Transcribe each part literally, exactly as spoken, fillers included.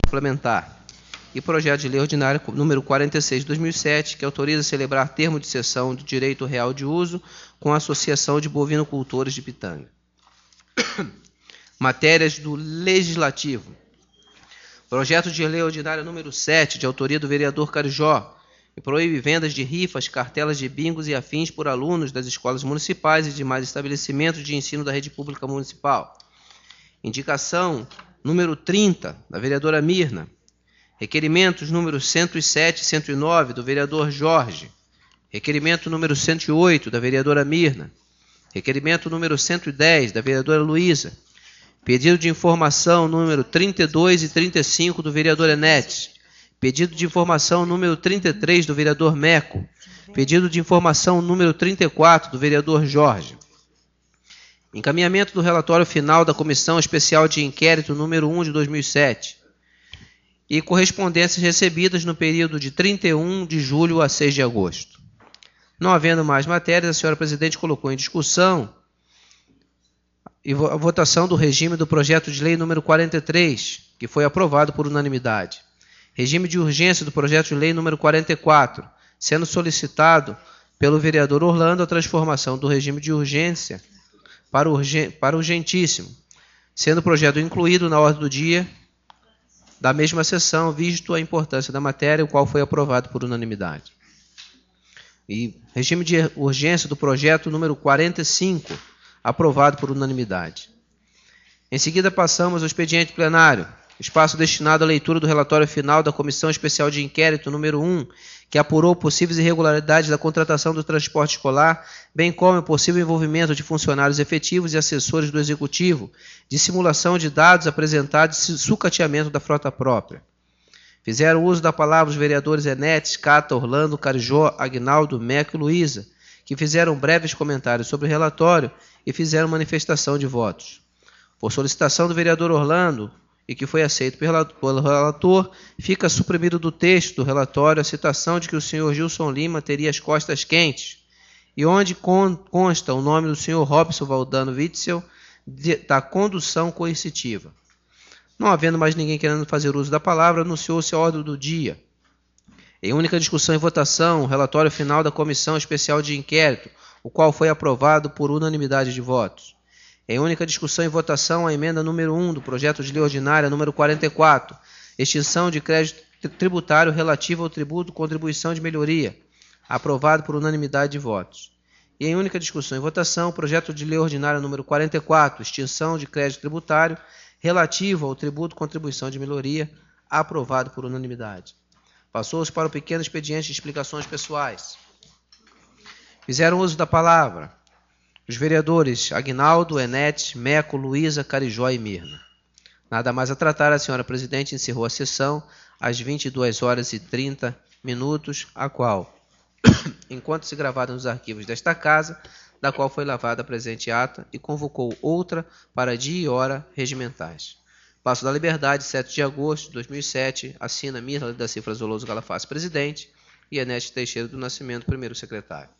suplementar. E projeto de lei ordinário número quarenta e seis de dois mil e sete, que autoriza a celebrar termo de cessão de direito real de uso com a Associação de Bovinocultores de Pitanga. Matérias do Legislativo. Projeto de lei ordinário número sete, de autoria do vereador Carijó, que proíbe vendas de rifas, cartelas de bingos e afins por alunos das escolas municipais e demais estabelecimentos de ensino da rede pública municipal. Indicação número trinta, da vereadora Mirna. Requerimentos número cento e sete e cento e nove, do vereador Jorge. Requerimento número cento e oito, da vereadora Mirna. Requerimento número cento e dez, da vereadora Luísa. Pedido de informação número trinta e dois e trinta e cinco, do vereador Enete. Pedido de informação número trinta e três, do vereador Meco. Pedido de informação número trinta e quatro, do vereador Jorge. Encaminhamento do relatório final da Comissão Especial de Inquérito número um de dois mil e sete. E correspondências recebidas no período de trinta e um de julho a seis de agosto. Não havendo mais matérias, a senhora presidente colocou em discussão a votação do regime do projeto de lei número quarenta e três, que foi aprovado por unanimidade. Regime de urgência do projeto de lei número quarenta e quatro, sendo solicitado pelo vereador Orlando a transformação do regime de urgência para, urgen, para urgentíssimo, sendo o projeto incluído na ordem do dia da mesma sessão, visto a importância da matéria, o qual foi aprovado por unanimidade. E regime de urgência do projeto número quarenta e cinco, aprovado por unanimidade. Em seguida, passamos ao expediente plenário, espaço destinado à leitura do relatório final da Comissão Especial de Inquérito número um, que apurou possíveis irregularidades da contratação do transporte escolar, bem como o possível envolvimento de funcionários efetivos e assessores do Executivo, dissimulação de dados apresentados e sucateamento da frota própria. Fizeram uso da palavra os vereadores Enetes, Cata, Orlando, Carijó, Agnaldo, Meco e Luísa, que fizeram breves comentários sobre o relatório e fizeram manifestação de votos. Por solicitação do vereador Orlando, e que foi aceito pelo relator, fica suprimido do texto do relatório a citação de que o senhor Gilson Lima teria as costas quentes, e onde consta o nome do senhor Robson Valdano Witzel da condução coercitiva. Não havendo mais ninguém querendo fazer uso da palavra, anunciou-se a ordem do dia. Em única discussão e votação, o relatório final da Comissão Especial de Inquérito, o qual foi aprovado por unanimidade de votos. Em única discussão e votação, a emenda número um do projeto de lei ordinária número quarenta e quatro, extinção de crédito tributário relativo ao tributo contribuição de melhoria, aprovado por unanimidade de votos. E em única discussão e votação, o projeto de lei ordinária número quarenta e quatro, extinção de crédito tributário relativo ao tributo contribuição de melhoria, aprovado por unanimidade. Passou-se para o pequeno expediente de explicações pessoais. Fizeram uso da palavra os vereadores Agnaldo, Enete, Meco, Luísa, Carijó e Mirna. Nada mais a tratar, a senhora presidente encerrou a sessão às vinte e duas horas e trinta minutos, a qual, enquanto se gravada nos arquivos desta casa, da qual foi lavada a presente ata e convocou outra para dia e hora regimentais. Passo da Liberdade, sete de agosto de dois mil e sete, assina Mirna da Cifra Zoloso Galafaz, presidente, e Enete Teixeira do Nascimento, primeiro secretário.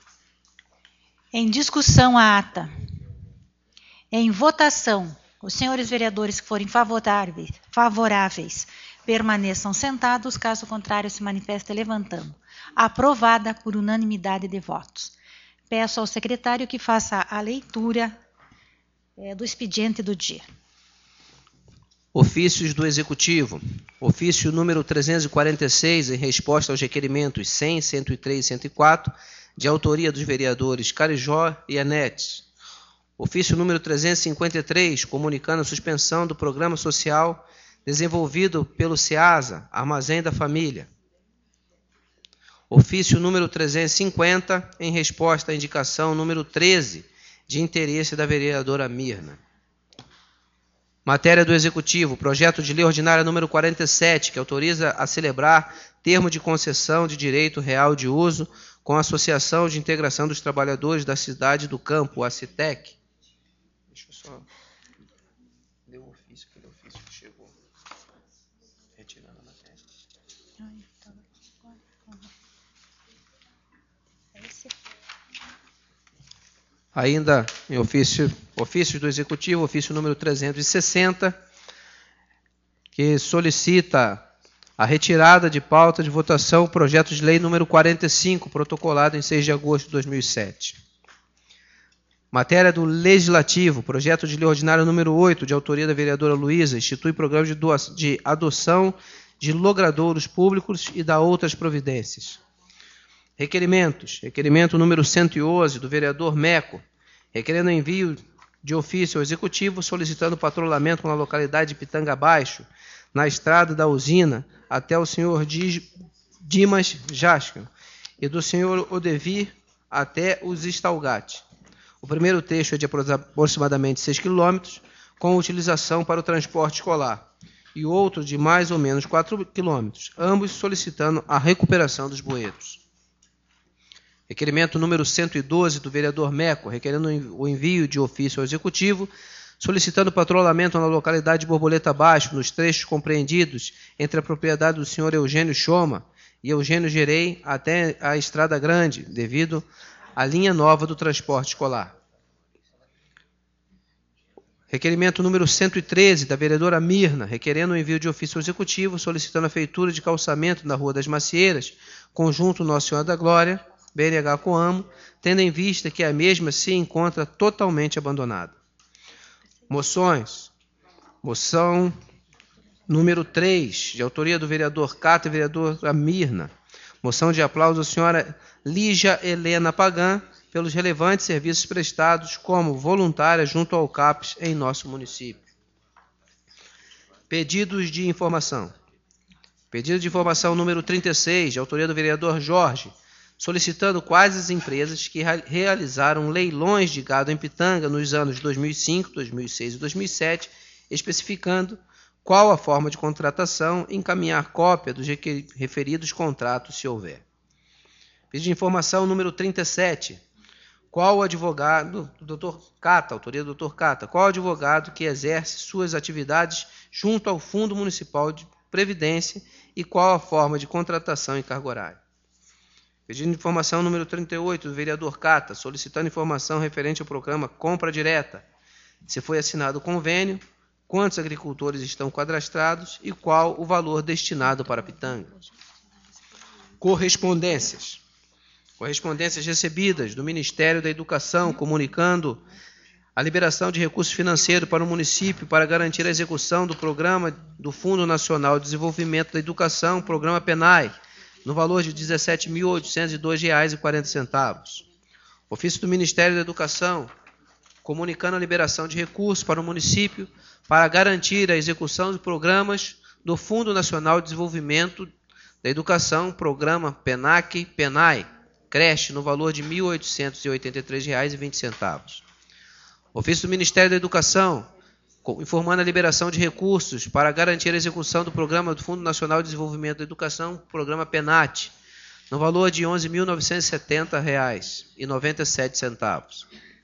Em discussão a ata. Em votação, os senhores vereadores que forem favoráveis, favoráveis permaneçam sentados, caso contrário se manifestem levantando. Aprovada por unanimidade de votos. Peço ao secretário que faça a leitura é, do expediente do dia. Ofícios do Executivo. Ofício número trezentos e quarenta e seis, em resposta aos requerimentos cem, cento e três e cento e quatro, de autoria dos vereadores Carijó e Enete. Ofício número trezentos e cinquenta e três, comunicando a suspensão do programa social desenvolvido pelo SEASA, Armazém da Família. Ofício número trezentos e cinquenta, em resposta à indicação número treze, de interesse da vereadora Mirna. Matéria do Executivo, projeto de lei ordinária número quarenta e sete, que autoriza a celebrar termo de concessão de direito real de uso com a Associação de Integração dos Trabalhadores da Cidade do Campo, a CITEC. Deixa eu só... Deu o ofício, aquele ofício que chegou. Retirando a matéria. Ainda em ofício, ofício do Executivo, ofício número trezentos e sessenta, que solicita a retirada de pauta de votação o projeto de lei número quarenta e cinco, protocolado em seis de agosto de dois mil e sete. Matéria do Legislativo, projeto de lei ordinário número oito, de autoria da vereadora Luísa, institui programa de, doação, de adoção de logradouros públicos e dá outras providências. Requerimentos. Requerimento número cento e onze, do vereador Meco, requerendo envio de ofício ao Executivo solicitando patrulhamento na localidade de Pitanga Baixo, na estrada da usina, até o senhor Dimas Jaskin, e do senhor Odevir até os Stalgatti. O primeiro trecho é de aproximadamente seis quilômetros, com utilização para o transporte escolar, e outro de mais ou menos quatro quilômetros, ambos solicitando a recuperação dos bueiros. Requerimento número cento e doze, do vereador Meco, requerendo o envio de ofício ao Executivo, solicitando patrulhamento na localidade de Borboleta Baixo, nos trechos compreendidos entre a propriedade do senhor Eugênio Choma e Eugênio Gerei até a Estrada Grande, devido à linha nova do transporte escolar. Requerimento número cento e treze, da vereadora Mirna, requerendo o envio de ofício ao Executivo, solicitando a feitura de calçamento na Rua das Macieiras, conjunto Nossa Senhora da Glória, B N H Coamo, tendo em vista que a mesma se encontra totalmente abandonada. Moções. Moção número três, de autoria do vereador Cata e vereadora Mirna. Moção de aplauso à senhora Lígia Helena Pagan pelos relevantes serviços prestados como voluntária junto ao CAPES em nosso município. Pedidos de informação. Pedido de informação número trinta e seis, de autoria do vereador Jorge, solicitando quais as empresas que realizaram leilões de gado em Pitanga nos anos dois mil e cinco, dois mil e seis e dois mil e sete, especificando qual a forma de contratação e encaminhar cópia dos referidos contratos, se houver. Pedido de informação número trinta e sete. Qual o advogado, do doutor Cata, autoria do doutor Cata, qual o advogado que exerce suas atividades junto ao Fundo Municipal de Previdência e qual a forma de contratação e cargo horário? Pedido de informação número trinta e oito, do vereador Cata, solicitando informação referente ao programa Compra Direta. Se foi assinado o convênio, quantos agricultores estão cadastrados e qual o valor destinado para Pitanga. Correspondências. Correspondências recebidas do Ministério da Educação, comunicando a liberação de recursos financeiros para o município para garantir a execução do programa do Fundo Nacional de Desenvolvimento da Educação, programa PENAI, no valor de dezessete mil oitocentos e dois reais e quarenta centavos. Ofício do Ministério da Educação, comunicando a liberação de recursos para o município para garantir a execução de programas do Fundo Nacional de Desenvolvimento da Educação, programa PENAC, PENAI, creche, no valor de mil oitocentos e oitenta e três reais e vinte centavos. Ofício do Ministério da Educação, informando a liberação de recursos para garantir a execução do programa do Fundo Nacional de Desenvolvimento da Educação, programa PENAT, no valor de onze mil novecentos e setenta reais e noventa e sete centavos.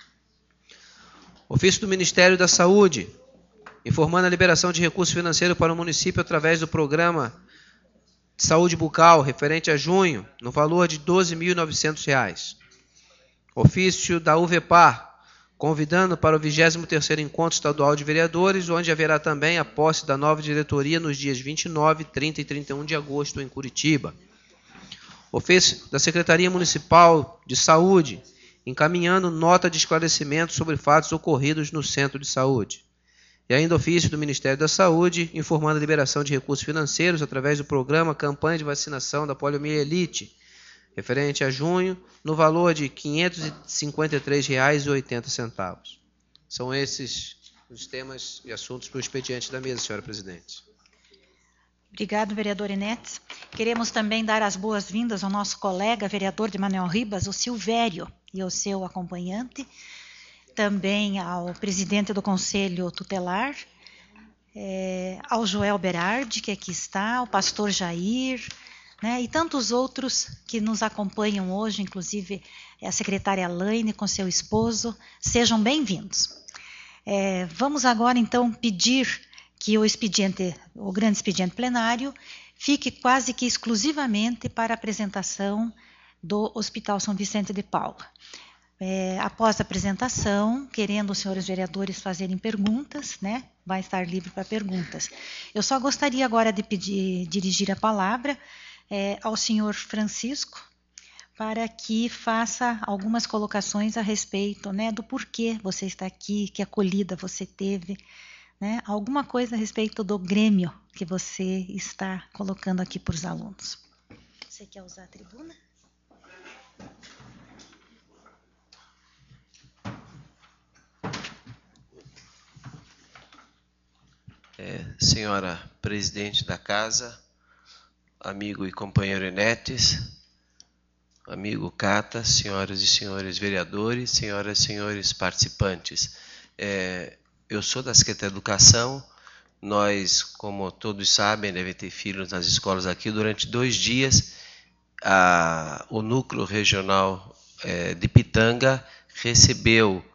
Ofício do Ministério da Saúde, informando a liberação de recursos financeiros para o município através do programa de saúde bucal, referente a junho, no valor de doze mil e novecentos reais. Ofício da UVEPAR, convidando para o vigésimo terceiro Encontro Estadual de Vereadores, onde haverá também a posse da nova diretoria nos dias vinte e nove, trinta e trinta e um de agosto em Curitiba. Ofício da Secretaria Municipal de Saúde, encaminhando nota de esclarecimento sobre fatos ocorridos no Centro de Saúde. E ainda ofício do Ministério da Saúde, informando a liberação de recursos financeiros através do programa Campanha de Vacinação da Poliomielite, referente a junho, no valor de quinhentos e cinquenta e três reais e oitenta centavos. São esses os temas e assuntos para o expediente da mesa, senhora presidente. Obrigado, vereador Inetes. Queremos também dar as boas-vindas ao nosso colega, vereador de Manoel Ribas, o Silvério, e ao seu acompanhante, também ao presidente do Conselho Tutelar, é, ao Joel Berardi, que aqui está, ao pastor Jair, né, e tantos outros que nos acompanham hoje, inclusive a secretária Laine com seu esposo. Sejam bem-vindos. É, vamos agora, então, pedir que o expediente, o grande expediente plenário, fique quase que exclusivamente para a apresentação do Hospital São Vicente de Paula. É, após a apresentação, querendo os senhores vereadores fazerem perguntas, né, vai estar livre para perguntas. Eu só gostaria agora de pedir, dirigir a palavra é, ao senhor Francisco, para que faça algumas colocações a respeito, né, do porquê você está aqui, que acolhida você teve, né, alguma coisa a respeito do grêmio que você está colocando aqui para os alunos. Você quer usar a tribuna? É, senhora presidente da casa, amigo e companheiro Enetes, amigo Cata, senhoras e senhores vereadores, senhoras e senhores participantes. É, eu sou da Secretaria de Educação. Nós, como todos sabem, devem ter filhos nas escolas aqui. Durante dois dias, a, o núcleo regional é, de Pitanga recebeu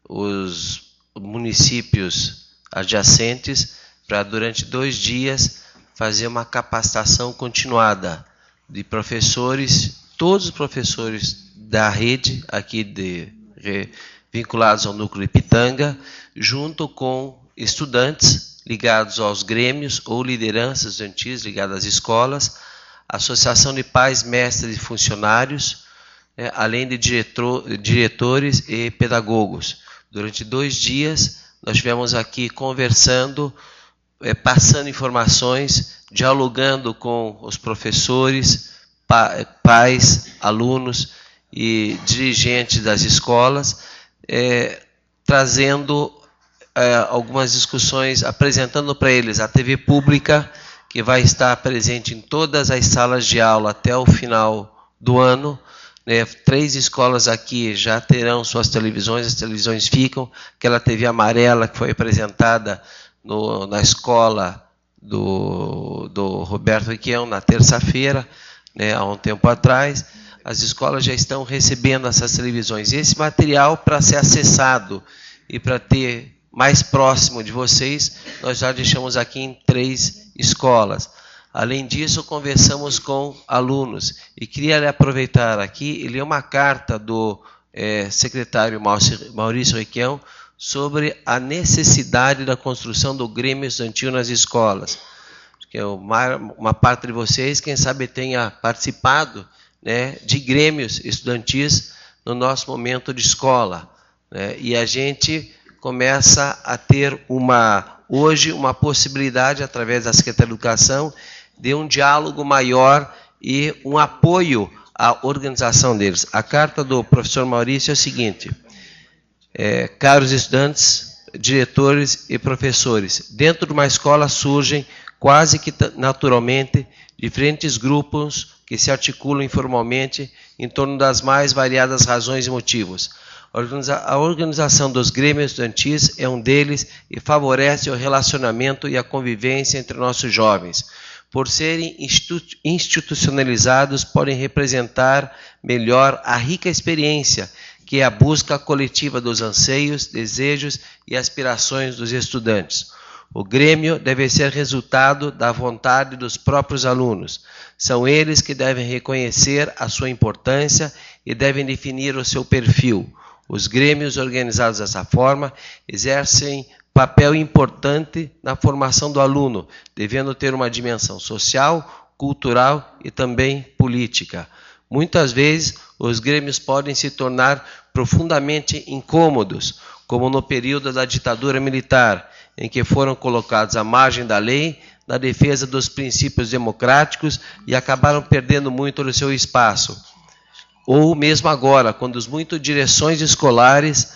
os municípios adjacentes para, durante dois dias, fazer uma capacitação continuada de professores, todos os professores da rede aqui de, vinculados ao núcleo de Pitanga, junto com estudantes ligados aos grêmios ou lideranças estudantis ligadas às escolas, associação de pais, mestres e funcionários, é, além de diretor, diretores e pedagogos. Durante dois dias, nós estivemos aqui conversando, é, passando informações, dialogando com os professores, pa, pais, alunos e dirigentes das escolas, é, trazendo é, algumas discussões, apresentando para eles a T V pública, que vai estar presente em todas as salas de aula até o final do ano. Né? Três escolas aqui já terão suas televisões, as televisões ficam, aquela T V amarela que foi apresentada no, na escola do, do Roberto Requião na terça-feira, né, há um tempo atrás, as escolas já estão recebendo essas televisões. E esse material, para ser acessado e para ter mais próximo de vocês, nós já deixamos aqui em três escolas. Além disso, conversamos com alunos. E queria lhe aproveitar aqui e ler uma carta do é, secretário Maurício Requião sobre a necessidade da construção do Grêmio Estudantil nas escolas. Que uma, uma parte de vocês, quem sabe, tenha participado, né, de grêmios estudantis no nosso momento de escola. Né, e a gente começa a ter uma, hoje uma possibilidade, através da Secretaria de Educação, de um diálogo maior e um apoio à organização deles. A carta do professor Maurício é a seguinte: é, caros estudantes, diretores e professores, dentro de uma escola surgem, quase que naturalmente, diferentes grupos que se articulam informalmente em torno das mais variadas razões e motivos. A organização dos grêmios estudantis é um deles e favorece o relacionamento e a convivência entre nossos jovens. Por serem institucionalizados, podem representar melhor a rica experiência que é a busca coletiva dos anseios, desejos e aspirações dos estudantes. O grêmio deve ser resultado da vontade dos próprios alunos. São eles que devem reconhecer a sua importância e devem definir o seu perfil. Os grêmios organizados dessa forma exercem papel importante na formação do aluno, devendo ter uma dimensão social, cultural e também política. Muitas vezes, os grêmios podem se tornar profundamente incômodos, como no período da ditadura militar, em que foram colocados à margem da lei, na defesa dos princípios democráticos e acabaram perdendo muito do seu espaço. Ou mesmo agora, quando as muitas direções escolares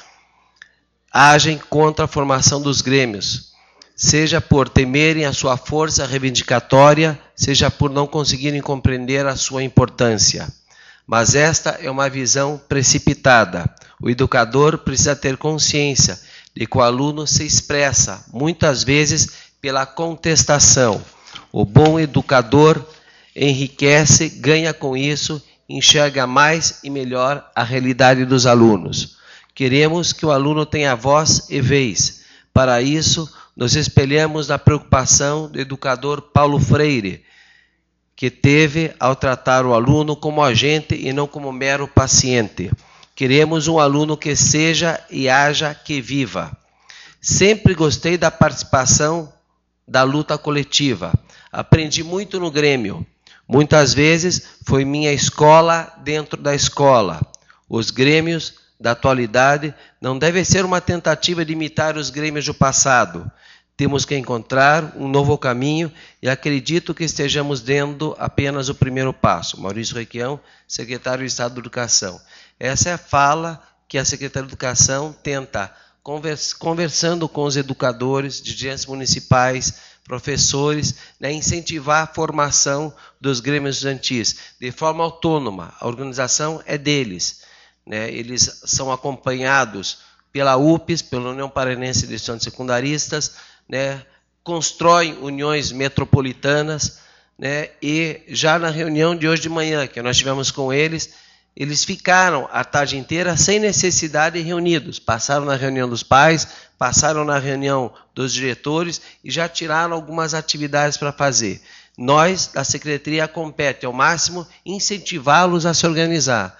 agem contra a formação dos grêmios, seja por temerem a sua força reivindicatória, seja por não conseguirem compreender a sua importância. Mas esta é uma visão precipitada. O educador precisa ter consciência de que o aluno se expressa, muitas vezes, pela contestação. O bom educador enriquece, ganha com isso, enxerga mais e melhor a realidade dos alunos. Queremos que o aluno tenha voz e vez. Para isso, nos espelhamos na preocupação do educador Paulo Freire, que teve ao tratar o aluno como agente e não como mero paciente. Queremos um aluno que seja e haja que viva. Sempre gostei da participação da luta coletiva. Aprendi muito no Grêmio. Muitas vezes foi minha escola dentro da escola. Os Grêmios da atualidade não devem ser uma tentativa de imitar os Grêmios do passado. Temos que encontrar um novo caminho e acredito que estejamos dando apenas o primeiro passo. Maurício Requião, secretário de Estado da Educação. Essa é a fala que a Secretaria de Educação tenta, conversando com os educadores, dirigentes municipais, professores, né, incentivar a formação dos grêmios estudantis de forma autônoma. A organização é deles. Né, eles são acompanhados pela U P E S, pela União Paranense de Estudantes Secundaristas, né, constroem uniões metropolitanas, né, e já na reunião de hoje de manhã, que nós tivemos com eles, eles ficaram a tarde inteira sem necessidade reunidos. Passaram na reunião dos pais, passaram na reunião dos diretores e já tiraram algumas atividades para fazer. Nós, da Secretaria, compete ao máximo incentivá-los a se organizar.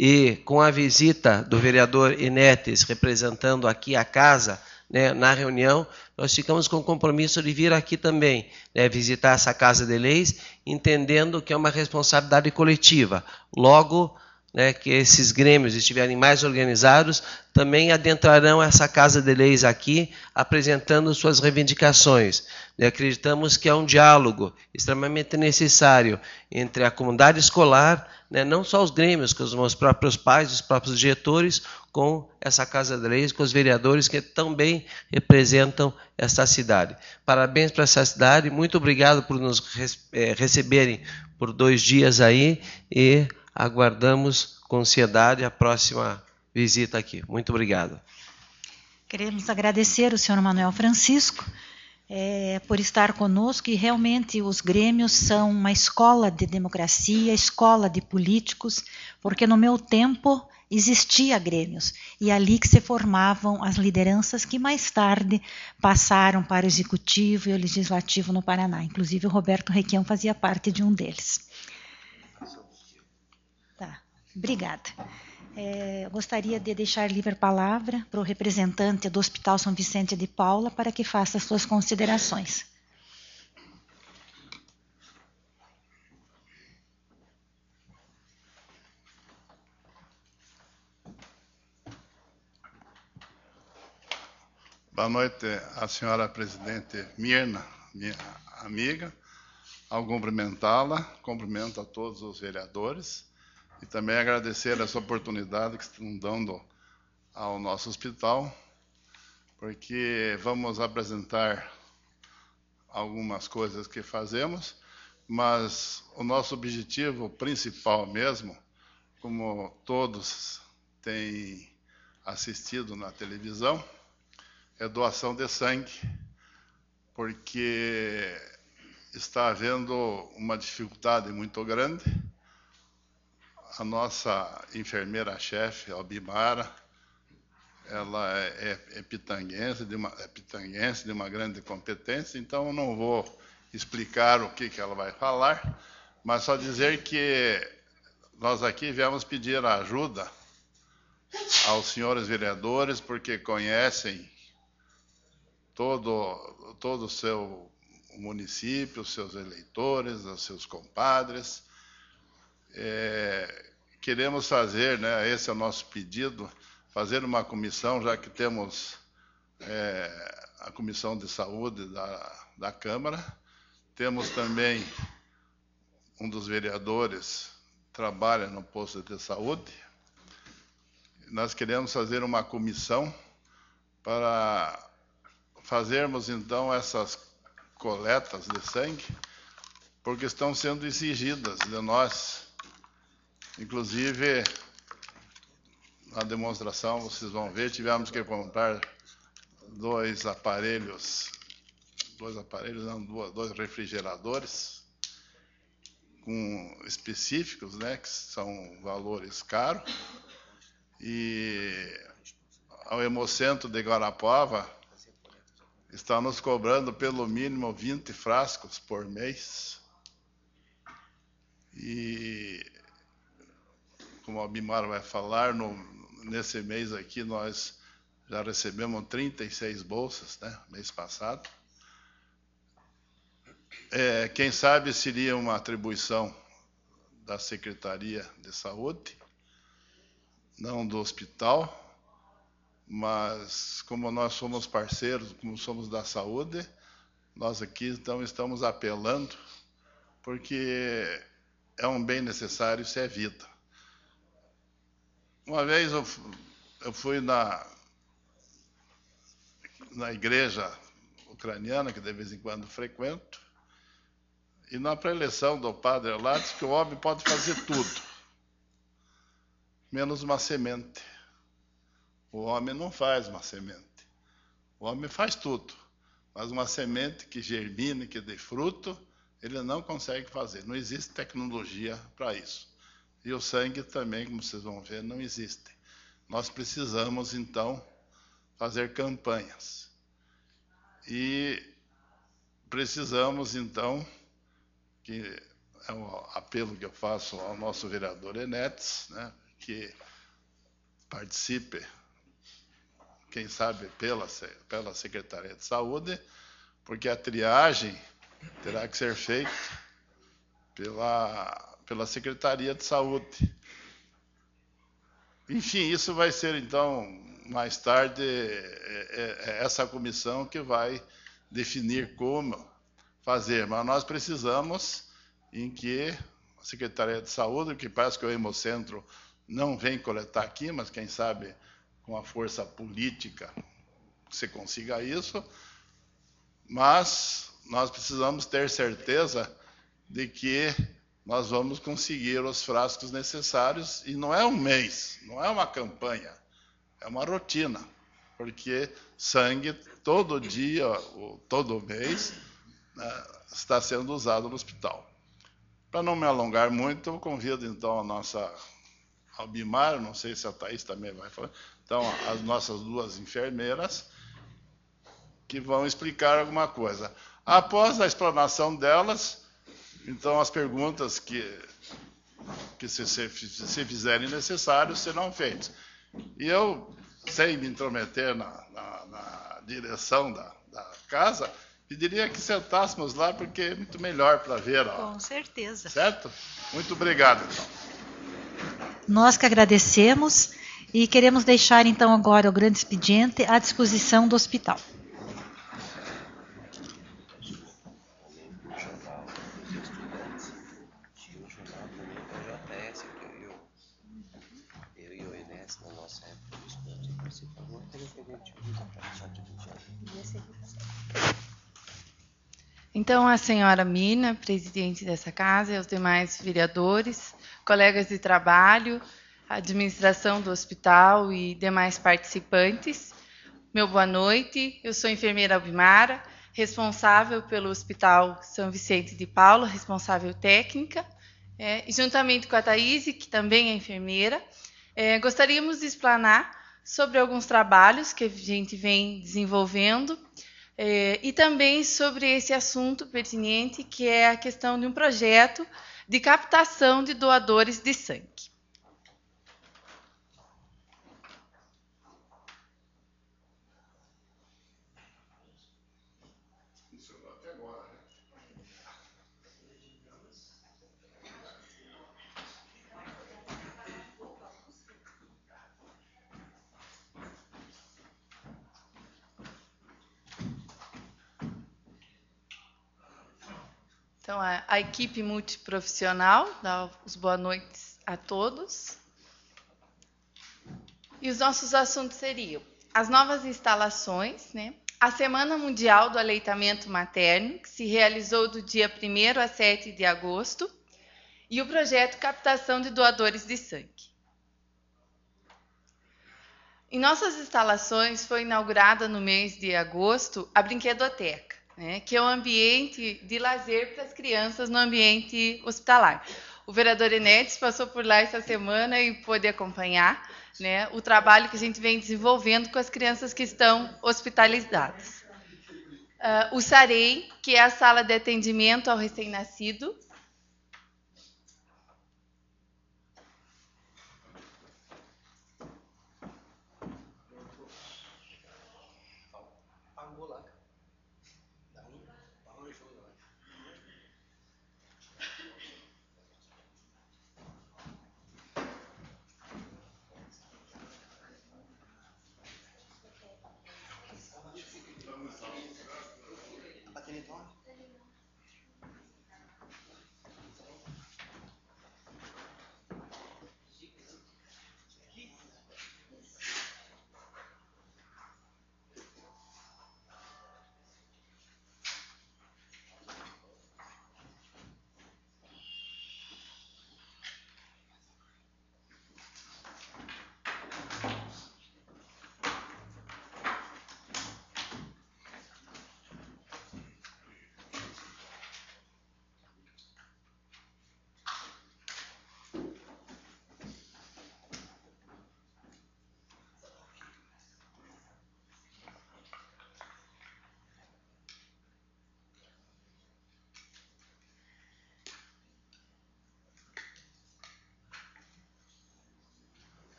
E com a visita do vereador Enétes, representando aqui a casa, né, na reunião, nós ficamos com o compromisso de vir aqui também, né, visitar essa Casa de Leis, entendendo que é uma responsabilidade coletiva. Logo, né, que esses grêmios estiverem mais organizados, também adentrarão essa Casa de Leis aqui, apresentando suas reivindicações. E acreditamos que é um diálogo extremamente necessário entre a comunidade escolar, né, não só os grêmios, com os meus próprios pais, os próprios diretores, com essa Casa de Leis, com os vereadores que também representam esta cidade. Parabéns para essa cidade, muito obrigado por nos receberem por dois dias aí e aguardamos com ansiedade a próxima visita aqui. Muito obrigado. Queremos agradecer o senhor Manuel Francisco é, por estar conosco, e realmente os grêmios são uma escola de democracia, escola de políticos, porque no meu tempo existia grêmios, e ali que se formavam as lideranças que mais tarde passaram para o Executivo e o Legislativo no Paraná. Inclusive o Roberto Requião fazia parte de um deles. Tá, obrigada. É, eu gostaria de deixar livre a palavra para o representante do Hospital São Vicente de Paula para que faça as suas considerações. Boa noite, a senhora presidente Mirna, minha amiga. Ao cumprimentá-la, cumprimento a todos os vereadores e também agradecer essa oportunidade que estão dando ao nosso hospital, porque vamos apresentar algumas coisas que fazemos, mas o nosso objetivo principal mesmo, como todos têm assistido na televisão, é doação de sangue, porque está havendo uma dificuldade muito grande. A nossa enfermeira-chefe, Albimara, ela é, é, pitanguense, de uma, é pitanguense de uma grande competência, então eu não vou explicar o que, que ela vai falar, mas só dizer que nós aqui viemos pedir ajuda aos senhores vereadores, porque conhecem todo, todo o seu município, os seus eleitores, os seus compadres. É, queremos fazer, né, esse é o nosso pedido, fazer uma comissão, já que temos é, a Comissão de Saúde da, da Câmara, temos também um dos vereadores que trabalha no posto de saúde. Nós queremos fazer uma comissão para fazermos, então, essas coletas de sangue, porque estão sendo exigidas de nós. Inclusive, na demonstração, vocês vão ver, tivemos que comprar dois aparelhos, dois aparelhos, não, dois refrigeradores com específicos, né, que são valores caros. E ao Hemocentro de Guarapuava está nos cobrando pelo mínimo vinte frascos por mês. E como o Albimar vai falar, no, nesse mês aqui nós já recebemos trinta e seis bolsas, né, mês passado. É, quem sabe seria uma atribuição da Secretaria de Saúde, não do hospital, mas como nós somos parceiros, como somos da saúde, nós aqui então estamos apelando, porque é um bem necessário, isso é vida. Uma vez eu, eu fui na, na igreja ucraniana, que de vez em quando frequento, e na preleção do padre lá, diz que o homem pode fazer tudo, menos uma semente. O homem não faz uma semente. O homem faz tudo, mas uma semente que germine, que dê fruto, ele não consegue fazer. Não existe tecnologia para isso. E o sangue também, como vocês vão ver, não existe. Nós precisamos, então, fazer campanhas. E precisamos, então, que é um apelo que eu faço ao nosso vereador Enetes, né, que participe, quem sabe, pela, pela Secretaria de Saúde, porque a triagem terá que ser feita pela, pela Secretaria de Saúde. Enfim, isso vai ser, então, mais tarde, é, é essa comissão que vai definir como fazer, mas nós precisamos em que a Secretaria de Saúde, que parece que o Hemocentro não vem coletar aqui, mas quem sabe com a força política você consiga isso, mas nós precisamos ter certeza de que nós vamos conseguir os frascos necessários, e não é um mês, não é uma campanha, é uma rotina, porque sangue todo dia, ou todo mês, né, está sendo usado no hospital. Para não me alongar muito, eu convido então a nossa Albimar, não sei se a Thaís também vai falar, então as nossas duas enfermeiras, que vão explicar alguma coisa. Após a explanação delas, então as perguntas que, que se, se, se fizerem necessários serão feitas. E eu, sem me intrometer na, na, na direção da, da casa, pediria que sentássemos lá, porque é muito melhor para ver. Ó. Com certeza. Certo? Muito obrigado, então. Nós que agradecemos e queremos deixar, então, agora o grande expediente à disposição do hospital. Então, a senhora Mina, presidente dessa casa, e os demais vereadores, colegas de trabalho, administração do hospital e demais participantes, meu boa noite. Eu sou a enfermeira Albimara, responsável pelo Hospital São Vicente de Paulo, responsável técnica, é, juntamente com a Thaís, que também é enfermeira. É, gostaríamos de explanar sobre alguns trabalhos que a gente vem desenvolvendo, É, e também sobre esse assunto pertinente, que é a questão de um projeto de captação de doadores de sangue. Então, a, a equipe multiprofissional dá os boas noites a todos. E os nossos assuntos seriam as novas instalações, né? A Semana Mundial do Aleitamento Materno, que se realizou do dia primeiro a sete de agosto, e o projeto Captação de Doadores de Sangue. Em nossas instalações foi inaugurada no mês de agosto a Brinquedoteca, né, que é um ambiente de lazer para as crianças no ambiente hospitalar. O vereador Enetes passou por lá essa semana e pôde acompanhar, né, o trabalho que a gente vem desenvolvendo com as crianças que estão hospitalizadas. Uh, o SAREI, que é a sala de atendimento ao recém-nascido.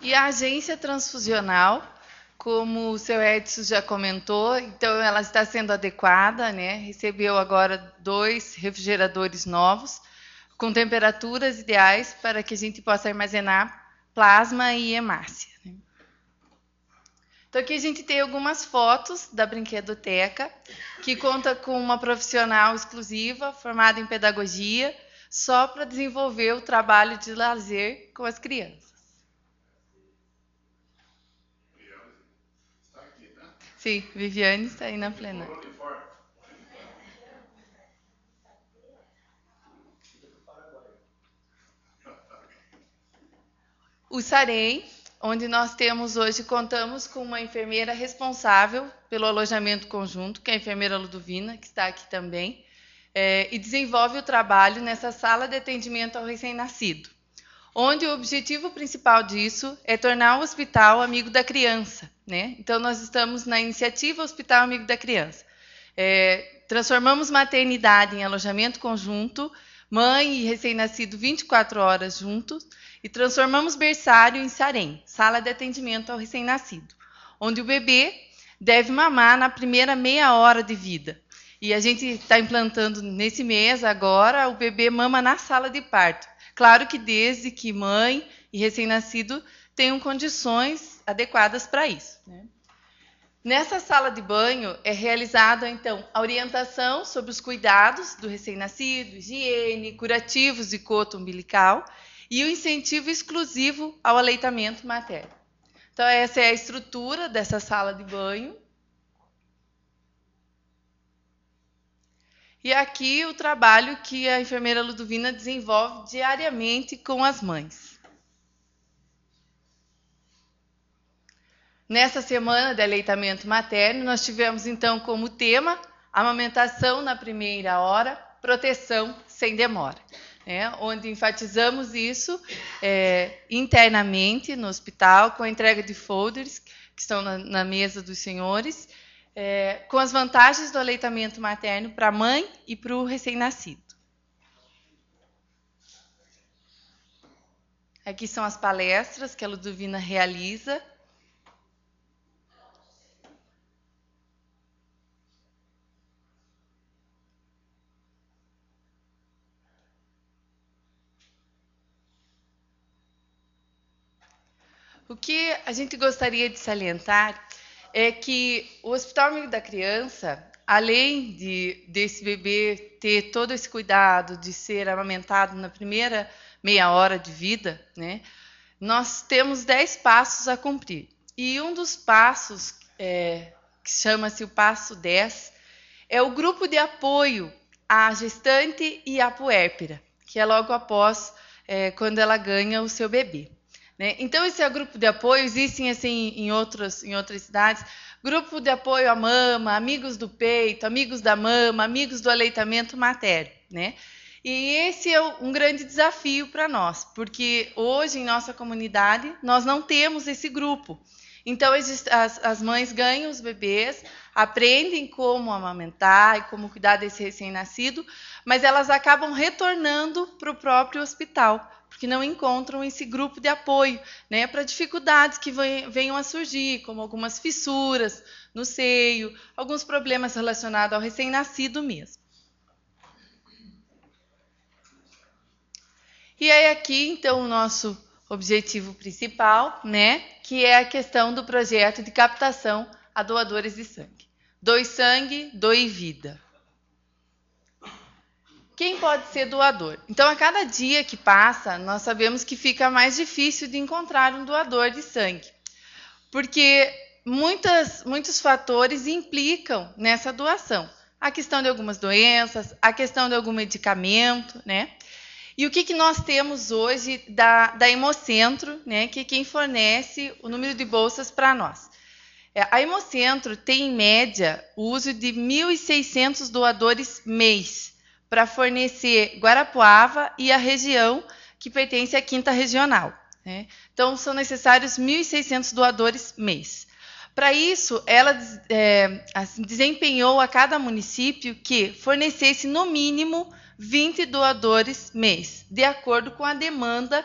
E a agência transfusional, como o seu Edson já comentou, então ela está sendo adequada, né? Recebeu agora dois refrigeradores novos, com temperaturas ideais para que a gente possa armazenar plasma e hemácia. Né? Então aqui a gente tem algumas fotos da brinquedoteca, que conta com uma profissional exclusiva, formada em pedagogia, só para desenvolver o trabalho de lazer com as crianças. Sim, Viviane está aí na plenária. O Sarém, onde nós temos hoje, contamos com uma enfermeira responsável pelo alojamento conjunto, que é a enfermeira Ludovina, que está aqui também, é, e desenvolve o trabalho nessa sala de atendimento ao recém-nascido, onde o objetivo principal disso é tornar o hospital amigo da criança. Né? Então, nós estamos na iniciativa Hospital Amigo da Criança. É, transformamos maternidade em alojamento conjunto, mãe e recém-nascido vinte e quatro horas juntos, e transformamos berçário em Sarém, sala de atendimento ao recém-nascido, onde o bebê deve mamar na primeira meia hora de vida. E a gente está implantando nesse mês, agora, o bebê mama na sala de parto. Claro que desde que mãe e recém-nascido tenham condições adequadas para isso. Né? Nessa sala de banho é realizada, então, a orientação sobre os cuidados do recém-nascido, higiene, curativos de coto umbilical e o incentivo exclusivo ao aleitamento materno. Então, essa é a estrutura dessa sala de banho. E aqui o trabalho que a enfermeira Ludovina desenvolve diariamente com as mães. Nessa semana de aleitamento materno, nós tivemos, então, como tema, amamentação na primeira hora, proteção sem demora. Né? Onde enfatizamos isso é, internamente no hospital, com a entrega de folders, que estão na, na mesa dos senhores, é, com as vantagens do aleitamento materno para a mãe e para o recém-nascido. Aqui são as palestras que a Ludovina realiza. O que a gente gostaria de salientar é que o Hospital Amigo da Criança, além de desse bebê ter todo esse cuidado de ser amamentado na primeira meia hora de vida, né, nós temos dez passos a cumprir. E um dos passos, é, que chama-se o passo dez, é o grupo de apoio à gestante e à puérpera, que é logo após é, quando ela ganha o seu bebê. Né? Então, esse é o grupo de apoio, existem assim em outras, em outras cidades, grupo de apoio à mama, amigos do peito, amigos da mama, amigos do aleitamento materno. Né? E esse é um grande desafio para nós, porque hoje em nossa comunidade nós não temos esse grupo. Então, as, as mães ganham os bebês, aprendem como amamentar e como cuidar desse recém-nascido, mas elas acabam retornando para o próprio hospital, porque não encontram esse grupo de apoio, né, para dificuldades que venham a surgir, como algumas fissuras no seio, alguns problemas relacionados ao recém-nascido mesmo. E aí aqui, então, o nosso objetivo principal, né, que é a questão do projeto de captação a doadores de sangue. Doe sangue, doe vida. Quem pode ser doador? Então, a cada dia que passa, nós sabemos que fica mais difícil de encontrar um doador de sangue, porque muitas, muitos fatores implicam nessa doação. A questão de algumas doenças, a questão de algum medicamento, né? E o que, que nós temos hoje da, da Hemocentro, né, que é quem fornece o número de bolsas para nós? É, a Hemocentro tem, em média, o uso de mil e seiscentos doadores mês para fornecer Guarapuava e a região que pertence à quinta regional. Né? Então, são necessários mil e seiscentos doadores mês. Para isso, ela é, assim, desempenhou a cada município que fornecesse, no mínimo, vinte doadores mês, de acordo com a demanda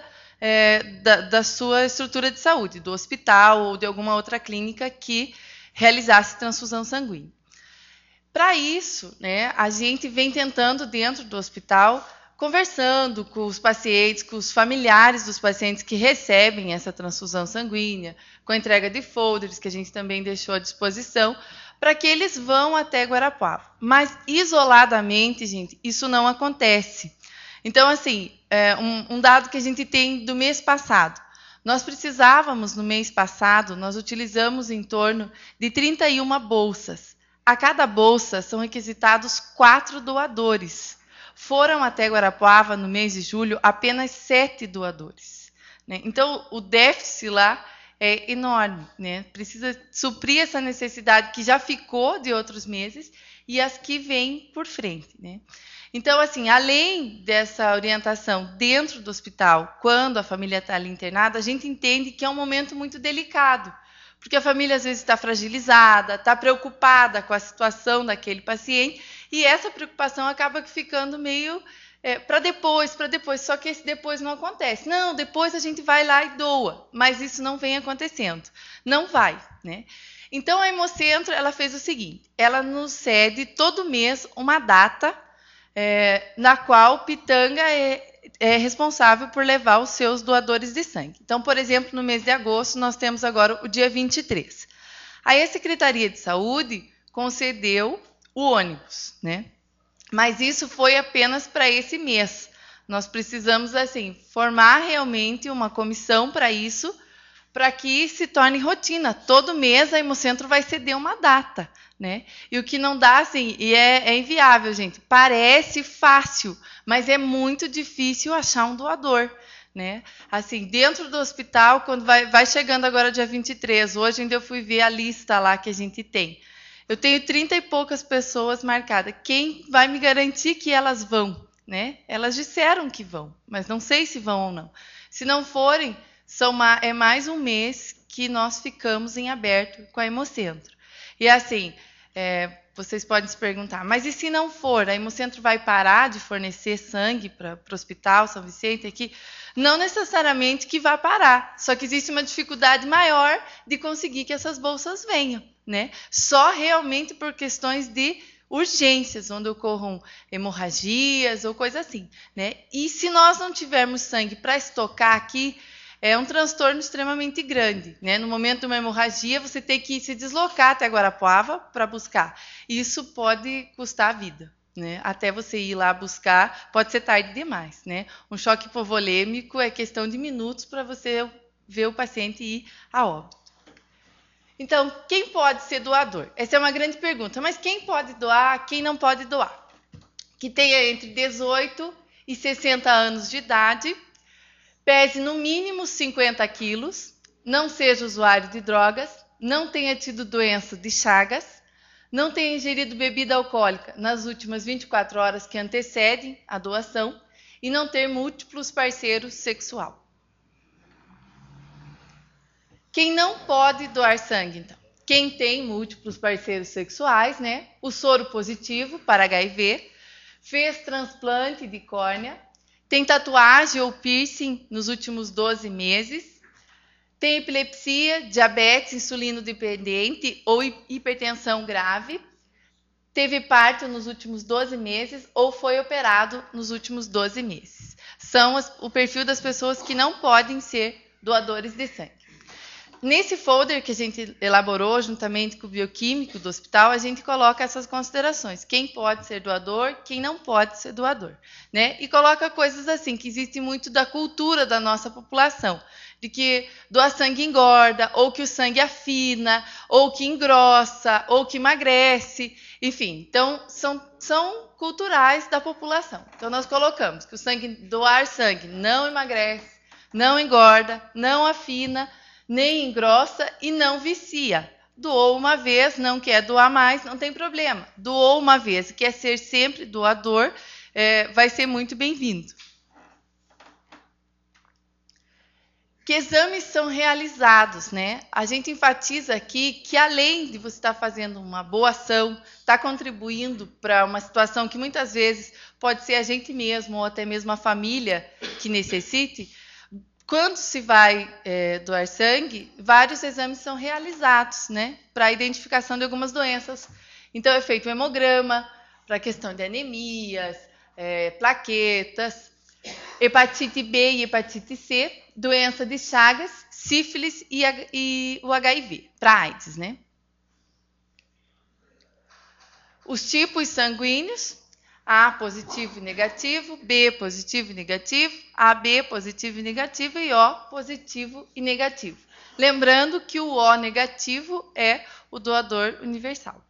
é, da, da sua estrutura de saúde, do hospital ou de alguma outra clínica que realizasse transfusão sanguínea. Para isso, né, a gente vem tentando, dentro do hospital, conversando com os pacientes, com os familiares dos pacientes que recebem essa transfusão sanguínea, com a entrega de folders, que a gente também deixou à disposição, para que eles vão até Guarapuava. Mas, isoladamente, gente, isso não acontece. Então, assim, é um, um dado que a gente tem do mês passado. Nós precisávamos, no mês passado, nós utilizamos em torno de trinta e uma bolsas. A cada bolsa são requisitados quatro doadores. Foram até Guarapuava, no mês de julho, apenas sete doadores. Né? Então, o déficit lá é enorme. Né? Precisa suprir essa necessidade que já ficou de outros meses e as que vêm por frente. Né? Então, assim, além dessa orientação dentro do hospital, quando a família está ali internada, a gente entende que é um momento muito delicado, porque a família às vezes está fragilizada, está preocupada com a situação daquele paciente, e essa preocupação acaba ficando meio é, para depois, para depois, só que esse depois não acontece. Não, depois a gente vai lá e doa, mas isso não vem acontecendo. Não vai, né? Então, a Hemocentro, ela fez o seguinte, ela nos cede todo mês uma data é, na qual Pitanga é, é responsável por levar os seus doadores de sangue. Então, por exemplo, no mês de agosto, nós temos agora o dia vinte e três. Aí a Secretaria de Saúde concedeu o ônibus, né? Mas isso foi apenas para esse mês. Nós precisamos, assim, formar realmente uma comissão para isso, para que se torne rotina. Todo mês a Hemocentro vai ceder uma data, né? E o que não dá, assim, e é, é inviável, gente. Parece fácil, mas é muito difícil achar um doador, né? Assim, dentro do hospital, quando vai, vai chegando agora dia vinte e três, hoje ainda eu fui ver a lista lá que a gente tem. Eu tenho trinta e poucas pessoas marcadas. Quem vai me garantir que elas vão, né? Elas disseram que vão, mas não sei se vão ou não. Se não forem, são uma, é mais um mês que nós ficamos em aberto com a Hemocentro. E assim, é, vocês podem se perguntar, mas e se não for? A Hemocentro vai parar de fornecer sangue para o Hospital São Vicente aqui? Não necessariamente que vá parar, só que existe uma dificuldade maior de conseguir que essas bolsas venham, né? Só realmente por questões de urgências, onde ocorram hemorragias ou coisa assim, né? E se nós não tivermos sangue para estocar aqui, é um transtorno extremamente grande, né? No momento de uma hemorragia, você tem que se deslocar até Guarapuava para buscar. Isso pode custar a vida, né? Até você ir lá buscar, pode ser tarde demais, né? Um choque hipovolêmico é questão de minutos para você ver o paciente ir a óbito. Então, quem pode ser doador? Essa é uma grande pergunta. Mas quem pode doar, quem não pode doar? Que tenha entre dezoito e sessenta anos de idade, pese no mínimo cinquenta quilos, não seja usuário de drogas, não tenha tido doença de Chagas, não tenha ingerido bebida alcoólica nas últimas vinte e quatro horas que antecedem a doação e não ter múltiplos parceiros sexual. Quem não pode doar sangue, então? Quem tem múltiplos parceiros sexuais, né? O soro positivo para H I V, fez transplante de córnea, tem tatuagem ou piercing nos últimos doze meses, tem epilepsia, diabetes insulino-dependente ou hipertensão grave, teve parto nos últimos doze meses ou foi operado nos últimos doze meses. São as, o perfil das pessoas que não podem ser doadores de sangue. Nesse folder que a gente elaborou juntamente com o bioquímico do hospital, a gente coloca essas considerações. Quem pode ser doador, quem não pode ser doador, né? E coloca coisas assim, que existe muito da cultura da nossa população, de que doar sangue engorda, ou que o sangue afina, ou que engrossa, ou que emagrece, enfim. Então, são, são culturais da população. Então, nós colocamos que o sangue, doar sangue não emagrece, não engorda, não afina, nem engrossa e não vicia. Doou uma vez, não quer doar mais, não tem problema. Doou uma vez e quer ser sempre doador, é, vai ser muito bem-vindo. Que exames são realizados, né? A gente enfatiza aqui que, além de você estar fazendo uma boa ação, estar contribuindo para uma situação que muitas vezes pode ser a gente mesmo ou até mesmo a família que necessite, quando se vai é, doar sangue, vários exames são realizados, né, para a identificação de algumas doenças. Então, é feito um hemograma para a questão de anemias, é, plaquetas, hepatite B e hepatite C, doença de Chagas, sífilis e, e o H I V, para AIDS, né? Os tipos sanguíneos: A positivo e negativo, B positivo e negativo, A B positivo e negativo e O positivo e negativo. Lembrando que o O negativo é o doador universal.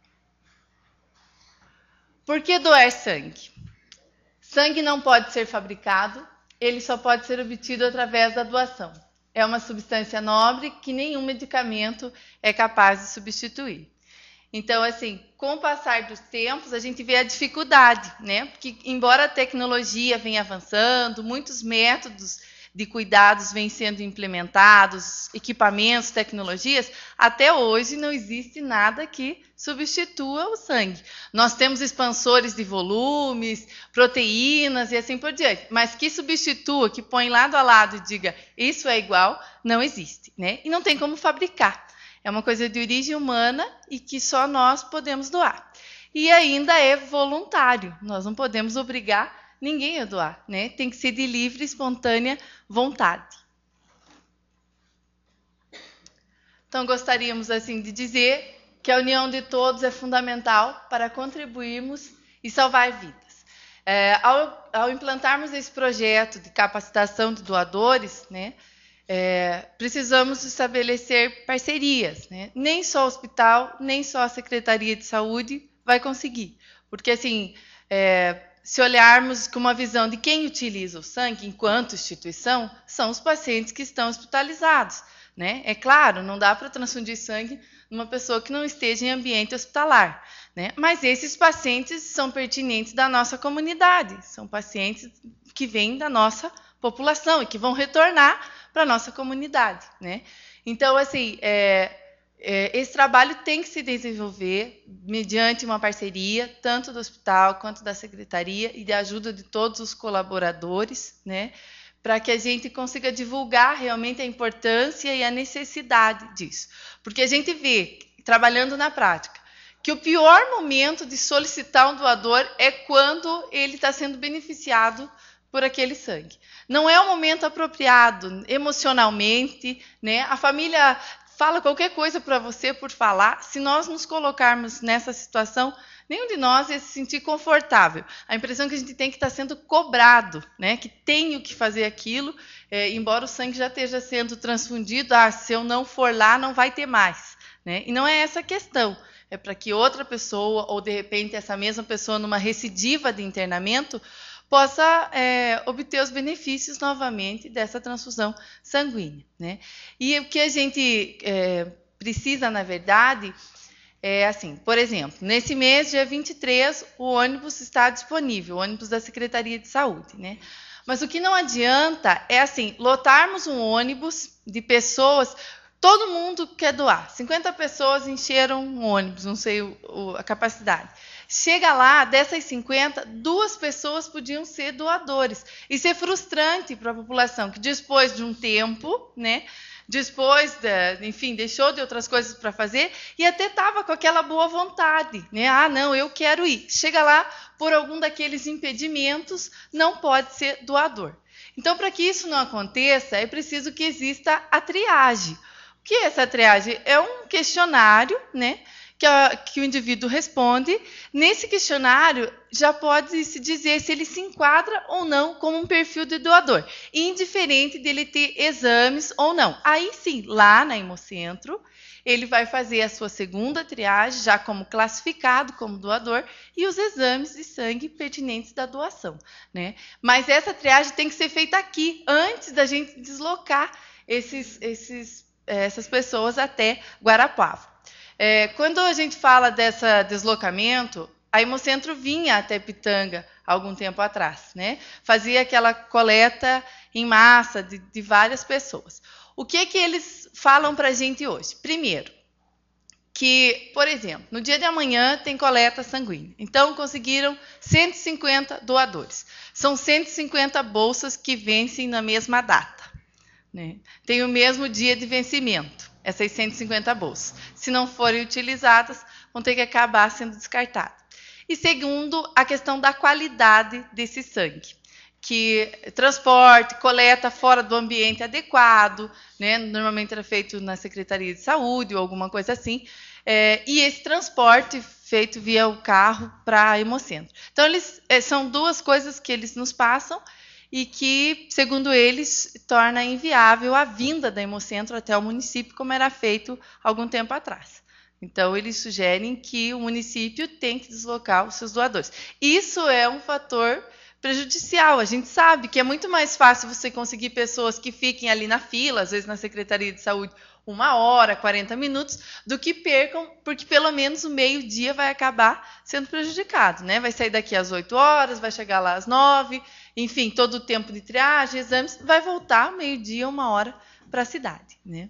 Por que doar sangue? Sangue não pode ser fabricado, ele só pode ser obtido através da doação. É uma substância nobre que nenhum medicamento é capaz de substituir. Então, assim, com o passar dos tempos, a gente vê a dificuldade, né? Porque, embora a tecnologia venha avançando, muitos métodos de cuidados vêm sendo implementados, equipamentos, tecnologias, até hoje não existe nada que substitua o sangue. Nós temos expansores de volumes, proteínas e assim por diante, mas que substitua, que põe lado a lado e diga isso é igual, não existe, né? E não tem como fabricar. É uma coisa de origem humana e que só nós podemos doar. E ainda é voluntário. Nós não podemos obrigar ninguém a doar, né? Tem que ser de livre, espontânea vontade. Então, gostaríamos assim de dizer que a união de todos é fundamental para contribuirmos e salvar vidas. É, ao, ao implantarmos esse projeto de capacitação de doadores, né? É, precisamos estabelecer parcerias, né? Nem só o hospital, nem só a Secretaria de Saúde vai conseguir. Porque, assim, é, se olharmos com uma visão de quem utiliza o sangue enquanto instituição, são os pacientes que estão hospitalizados, né? É claro, não dá para transfundir sangue numa pessoa que não esteja em ambiente hospitalar, né? Mas esses pacientes são pertinentes da nossa comunidade, são pacientes que vêm da nossa população e que vão retornar para a nossa comunidade, né? Então, assim, é, é, esse trabalho tem que se desenvolver mediante uma parceria, tanto do hospital quanto da secretaria e de ajuda de todos os colaboradores, né? Para que a gente consiga divulgar realmente a importância e a necessidade disso. Porque a gente vê, trabalhando na prática, que o pior momento de solicitar um doador é quando ele está sendo beneficiado por aquele sangue. Não é o momento apropriado emocionalmente, né? A família fala qualquer coisa para você por falar. Se nós nos colocarmos nessa situação, nenhum de nós ia se sentir confortável. A impressão que a gente tem que estar sendo cobrado, né? Que tenho que fazer aquilo, é, embora o sangue já esteja sendo transfundido. Ah, se eu não for lá, não vai ter mais, né? E não é essa a questão. É para que outra pessoa, ou de repente essa mesma pessoa numa recidiva de internamento, possa é, obter os benefícios novamente dessa transfusão sanguínea, né? E o que a gente é, precisa, na verdade, é assim, por exemplo, nesse mês, dia vinte e três, o ônibus está disponível, o ônibus da Secretaria de Saúde, né? Mas o que não adianta é, assim, lotarmos um ônibus de pessoas, todo mundo quer doar, cinquenta pessoas encheram um ônibus, não sei o, o, a capacidade. Chega lá, dessas cinquenta, duas pessoas podiam ser doadores. Isso é frustrante para a população, que depois de um tempo, né, depois, de, enfim, deixou de outras coisas para fazer e até estava com aquela boa vontade, né? Ah, não, eu quero ir. Chega lá, por algum daqueles impedimentos, não pode ser doador. Então, para que isso não aconteça, é preciso que exista a triagem. O que é essa triagem? É um questionário, né? Que, a, que o indivíduo responde. Nesse questionário, já pode se dizer se ele se enquadra ou não como um perfil de doador, indiferente dele ter exames ou não. Aí sim, lá na Hemocentro, ele vai fazer a sua segunda triagem, já como classificado como doador, e os exames de sangue pertinentes da doação, né? Mas essa triagem tem que ser feita aqui, antes da gente deslocar esses, esses, essas pessoas até Guarapuava. É, quando a gente fala desse deslocamento, a Hemocentro vinha até Pitanga há algum tempo atrás, né? Fazia aquela coleta em massa de, de várias pessoas. O que, que eles falam para a gente hoje? Primeiro, que, por exemplo, no dia de amanhã tem coleta sanguínea. Então, conseguiram cento e cinquenta doadores. São cento e cinquenta bolsas que vencem na mesma data. né? Tem o mesmo dia de vencimento, é seiscentas e cinquenta bolsas. Se não forem utilizadas, vão ter que acabar sendo descartadas. E segundo, a questão da qualidade desse sangue, que transporte, coleta fora do ambiente adequado, né? Normalmente era feito na Secretaria de Saúde ou alguma coisa assim, é, e esse transporte feito via o carro para a Hemocentro. Então, eles, é, são duas coisas que eles nos passam e que, segundo eles, torna inviável a vinda da Hemocentro até o município, como era feito algum tempo atrás. Então, eles sugerem que o município tem que deslocar os seus doadores. Isso é um fator prejudicial. A gente sabe que é muito mais fácil você conseguir pessoas que fiquem ali na fila, às vezes na Secretaria de Saúde, uma hora, quarenta minutos, do que percam, porque pelo menos o meio-dia vai acabar sendo prejudicado, né? Vai sair daqui às oito horas, vai chegar lá às nove, enfim, todo o tempo de triagem, exames, vai voltar meio-dia, uma hora para a cidade, né?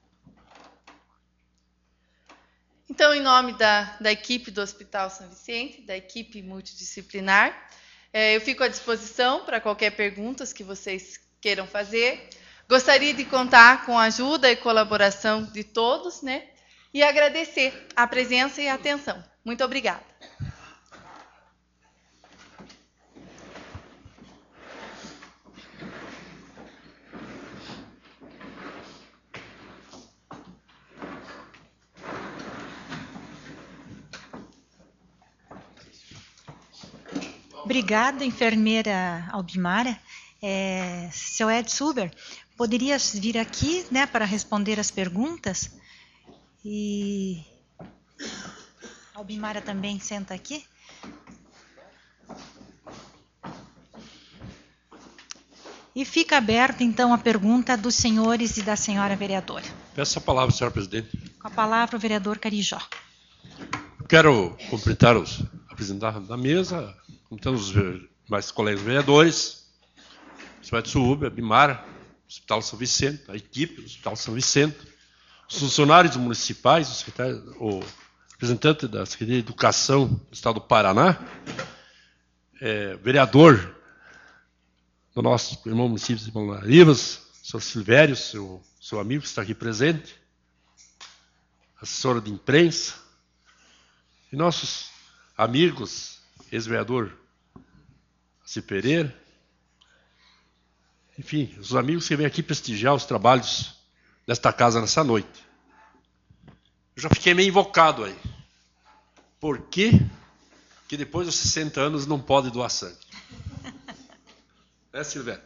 Então, em nome da, da equipe do Hospital São Vicente, da equipe multidisciplinar, é, eu fico à disposição para qualquer pergunta que vocês queiram fazer. Gostaria de contar com a ajuda e colaboração de todos, né? E agradecer a presença e a atenção. Muito obrigada. Obrigada, enfermeira Albimara. É, seu Ed Suber, poderia vir aqui, né, para responder as perguntas? E a Albimara também senta aqui. E fica aberta, então, a pergunta dos senhores e da senhora vereadora. Peço a palavra, senhora presidente. Com a palavra, o vereador Carijó. Quero cumprimentar os apresentados da mesa, cumprimentando os mais colegas vereadores, o senhor Edson Uber, a Bimara, o Hospital São Vicente, a equipe do Hospital São Vicente, os funcionários municipais, o, secretário, o representante da Secretaria de Educação do Estado do Paraná, é, vereador do nosso irmão município de Rivas, o senhor Silvério, seu, seu amigo que está aqui presente, assessora de imprensa, e nossos amigos, ex-vereador Aci Pereira, enfim, os amigos que vêm aqui prestigiar os trabalhos desta casa nessa noite. Eu já fiquei meio invocado aí. Por quê que depois dos sessenta anos não pode doar sangue? É, Silvério?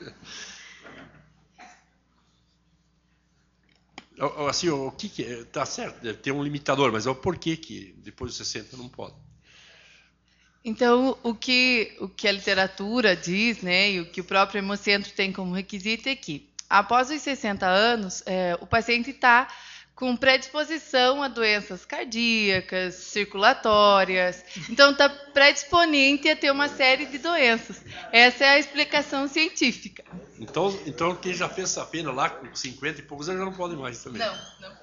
Assim, o que que é? Tá certo, deve ter um limitador, mas é o porquê que depois dos sessenta não pode. Então, o que, o que a literatura diz, né, e o que o próprio Hemocentro tem como requisito é que, após os sessenta anos, é, o paciente está com predisposição a doenças cardíacas, circulatórias, então está predisponente a ter uma série de doenças. Essa é a explicação científica. Então, então quem já fez essa pena lá com cinquenta e poucos anos já não pode mais também. Não, não.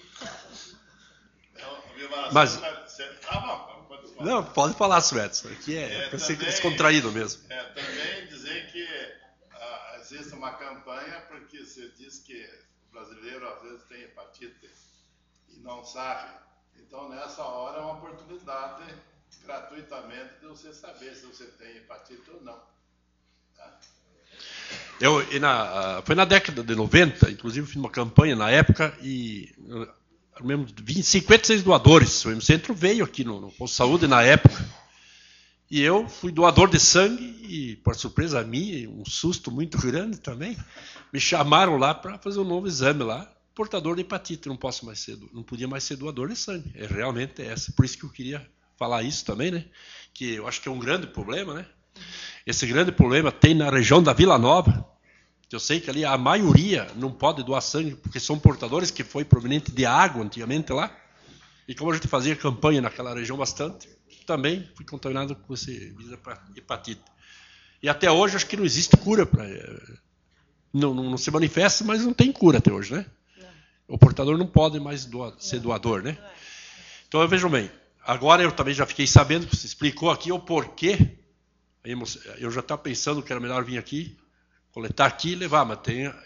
Mas, não, pode falar, Suéter. Aqui é, é para ser descontraído mesmo. É, também dizer que ah, existe uma campanha porque se diz que o brasileiro às vezes tem hepatite e não sabe. Então, nessa hora é uma oportunidade gratuitamente de você saber se você tem hepatite ou não. Tá? Eu, e na, foi na década de noventa, inclusive fiz uma campanha na época e mesmo vinte, cinquenta e seis doadores. O Hemocentro veio aqui no, no posto de saúde na época. E eu fui doador de sangue e, por surpresa minha, um susto muito grande também, me chamaram lá para fazer um novo exame lá, portador de hepatite. Não posso mais ser, não podia mais ser doador de sangue. É realmente essa. Por isso que eu queria falar isso também, né? Que eu acho que é um grande problema, né? Esse grande problema tem na região da Vila Nova. Eu sei que ali a maioria não pode doar sangue porque são portadores que foi proveniente de água antigamente lá. E como a gente fazia campanha naquela região bastante, também fui contaminado com esse vírus hepatite. E até hoje acho que não existe cura para não, não, não se manifesta, mas não tem cura até hoje, né? O portador não pode mais doar, ser doador, né? Então, vejam bem, agora eu também já fiquei sabendo que você explicou aqui o porquê. Eu já estava pensando que era melhor vir aqui, coletar aqui e levar, mas tem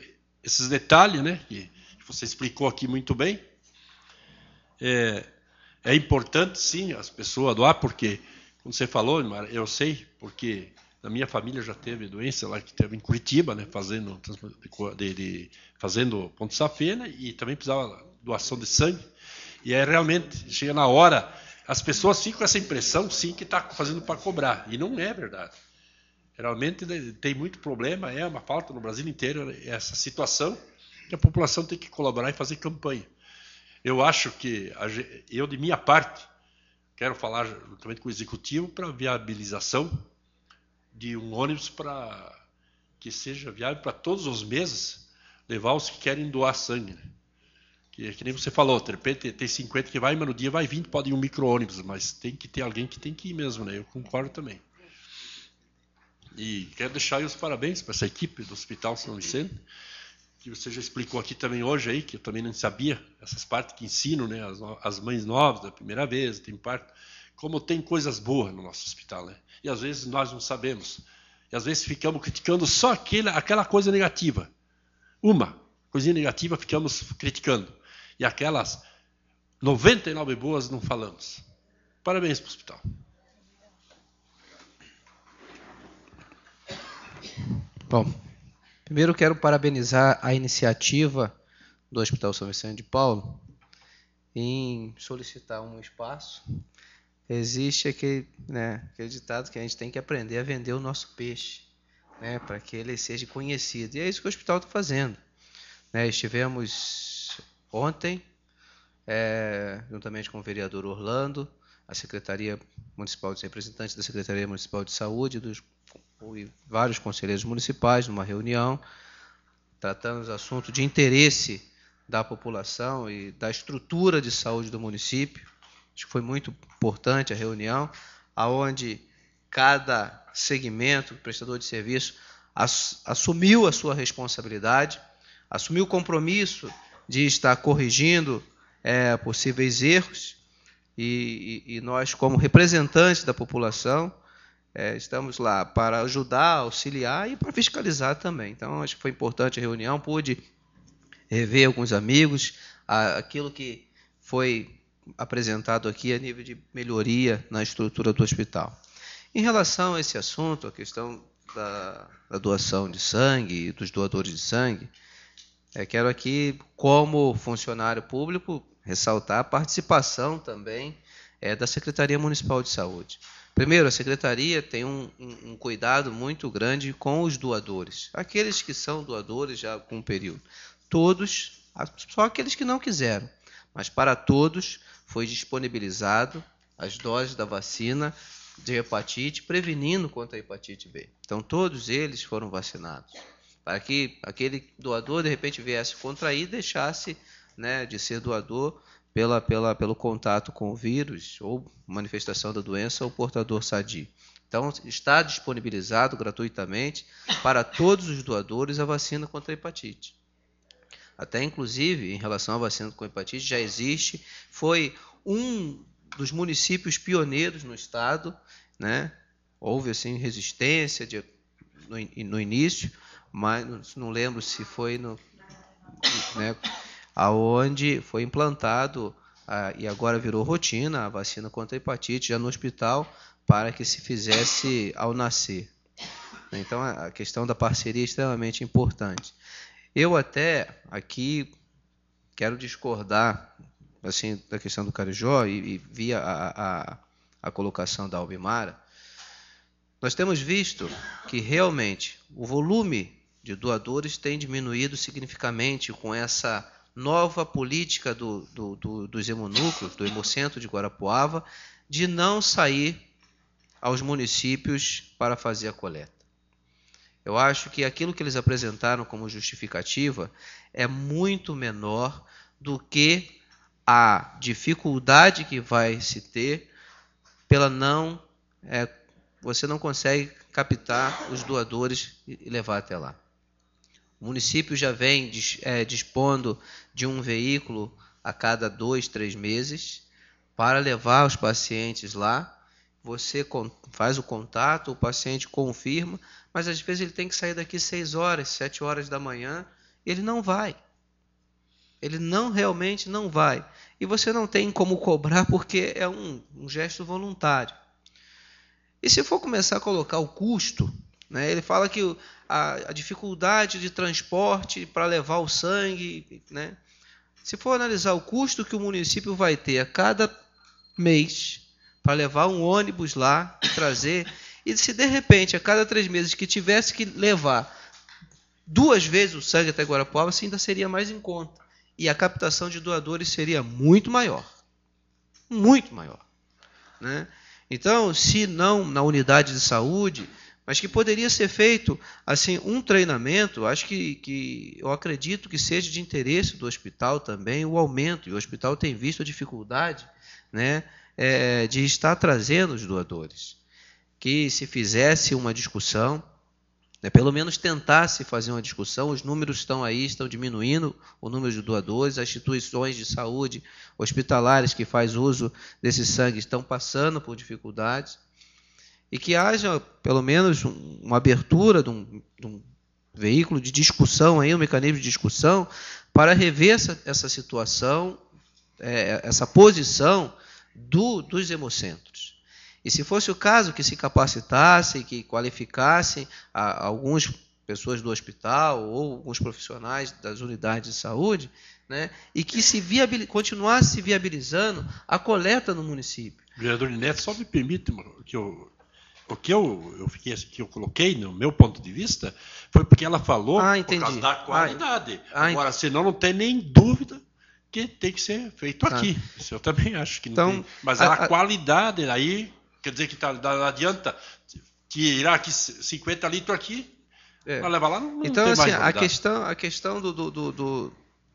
esses detalhes, né, que você explicou aqui muito bem. É, é importante, sim, as pessoas doar, porque, como você falou, eu sei, porque a minha família já teve doença lá, que teve em Curitiba, né, fazendo, de, de, fazendo ponto safena, e também precisava doação de sangue. E é realmente, chega na hora, as pessoas ficam com essa impressão, sim, que está fazendo para cobrar, e não é verdade. Realmente tem muito problema, é uma falta no Brasil inteiro essa situação, que a população tem que colaborar e fazer campanha. Eu acho que, eu de minha parte, quero falar juntamente com o Executivo para a viabilização de um ônibus para que seja viável para todos os meses levar os que querem doar sangue. Né? Que, que nem você falou, de repente tem cinquenta que vai, mas no dia vai vinte, pode ir um micro-ônibus, mas tem que ter alguém que tem que ir mesmo, né? Eu concordo também. E quero deixar aí os parabéns para essa equipe do Hospital São Vicente, que você já explicou aqui também hoje, aí, que eu também não sabia, essas partes que ensino, né, as, as mães novas da primeira vez, tem parte, como tem coisas boas no nosso hospital. Né? E às vezes nós não sabemos. E às vezes ficamos criticando só aquele, aquela coisa negativa. Uma coisinha negativa ficamos criticando. E aquelas noventa e nove boas não falamos. Parabéns para o hospital. Bom, primeiro quero parabenizar a iniciativa do Hospital São Vicente de Paulo em solicitar um espaço. Existe aquele, né, aquele ditado que a gente tem que aprender a vender o nosso peixe, né, para que ele seja conhecido. E é isso que o hospital está fazendo. Né, estivemos ontem, é, juntamente com o vereador Orlando, a Secretaria Municipal, os representantes da Secretaria Municipal de Saúde, dos e vários conselheiros municipais, numa reunião, tratando os assuntos de interesse da população e da estrutura de saúde do município. Acho que foi muito importante a reunião, aonde cada segmento, prestador de serviço, assumiu a sua responsabilidade, assumiu o compromisso de estar corrigindo é, possíveis erros, e, e, e nós, como representantes da população, É, estamos lá para ajudar, auxiliar e para fiscalizar também. Então, acho que foi importante a reunião, pude rever alguns amigos, a, aquilo que foi apresentado aqui a nível de melhoria na estrutura do hospital. Em relação a esse assunto, a questão da, da doação de sangue e dos doadores de sangue, é, quero aqui, como funcionário público, ressaltar a participação também é, da Secretaria Municipal de Saúde. Primeiro, a Secretaria tem um, um, um cuidado muito grande com os doadores. Aqueles que são doadores já com um período. Todos, só aqueles que não quiseram. Mas para todos foi disponibilizado as doses da vacina de hepatite, prevenindo contra a hepatite B. Então, todos eles foram vacinados. Para que aquele doador, de repente, viesse contrair e deixasse, né, de ser doador Pela, pela, pelo contato com o vírus, ou manifestação da doença, ou portador sadio. Então, está disponibilizado gratuitamente para todos os doadores a vacina contra a hepatite. Até, inclusive, em relação à vacina contra a hepatite, já existe, foi um dos municípios pioneiros no estado, né? Houve, assim, resistência de, no, no início, mas não lembro se foi no... Né, aonde foi implantado ah, e agora virou rotina a vacina contra a hepatite já no hospital para que se fizesse ao nascer. Então a questão da parceria é extremamente importante. Eu até aqui quero discordar assim, da questão do Carijó e, e via a, a, a colocação da Albimara. Nós temos visto que realmente o volume de doadores tem diminuído significativamente com essa nova política do, do, do, dos hemonúcleos, do Hemocentro de Guarapuava, de não sair aos municípios para fazer a coleta. Eu acho que aquilo que eles apresentaram como justificativa é muito menor do que a dificuldade que vai se ter pela não... É, você não consegue captar os doadores e levar até lá. O município já vem é, dispondo de um veículo a cada dois, três meses para levar os pacientes lá. Você faz o contato, o paciente confirma, mas às vezes ele tem que sair daqui seis horas, sete horas da manhã Ele não vai. Ele não realmente não vai. E você não tem como cobrar porque é um, um gesto voluntário. E se for começar a colocar o custo, né, ele fala que a, a dificuldade de transporte para levar o sangue, né, se for analisar o custo que o município vai ter a cada mês para levar um ônibus lá e trazer, e se de repente a cada três meses que tivesse que levar duas vezes o sangue até Guarapuava, assim, ainda seria mais em conta. E a captação de doadores seria muito maior. Muito maior. Né? Então, se não na unidade de saúde, mas que poderia ser feito assim um treinamento, acho que, que eu acredito que seja de interesse do hospital também o aumento, e o hospital tem visto a dificuldade, né, é, de estar trazendo os doadores. Que se fizesse uma discussão, né, pelo menos tentasse fazer uma discussão, os números estão aí, estão diminuindo o número de doadores, as instituições de saúde hospitalares que faz uso desse sangue estão passando por dificuldades, e que haja pelo menos um, uma abertura de um, de um veículo de discussão, aí, um mecanismo de discussão, para rever essa, essa situação, é, essa posição do, dos hemocentros. E se fosse o caso, que se capacitassem, que qualificassem a, a algumas pessoas do hospital ou alguns profissionais das unidades de saúde, né, e que se viabil, continuasse se viabilizando a coleta no município. Vereador Neto, só me permite que eu, o que eu, eu, fiquei, que eu coloquei no meu ponto de vista foi porque ela falou ah, por causa da qualidade. Ah, Agora, senão não tem nem dúvida que tem que ser feito ah. aqui. Isso eu também acho que não então, tem. Mas a, a, a qualidade aí, quer dizer que tá, não adianta tirar aqui cinquenta litros aqui, é. para levar lá, não, não então, tem assim, mais a qualidade. questão, a questão do, do, do, do,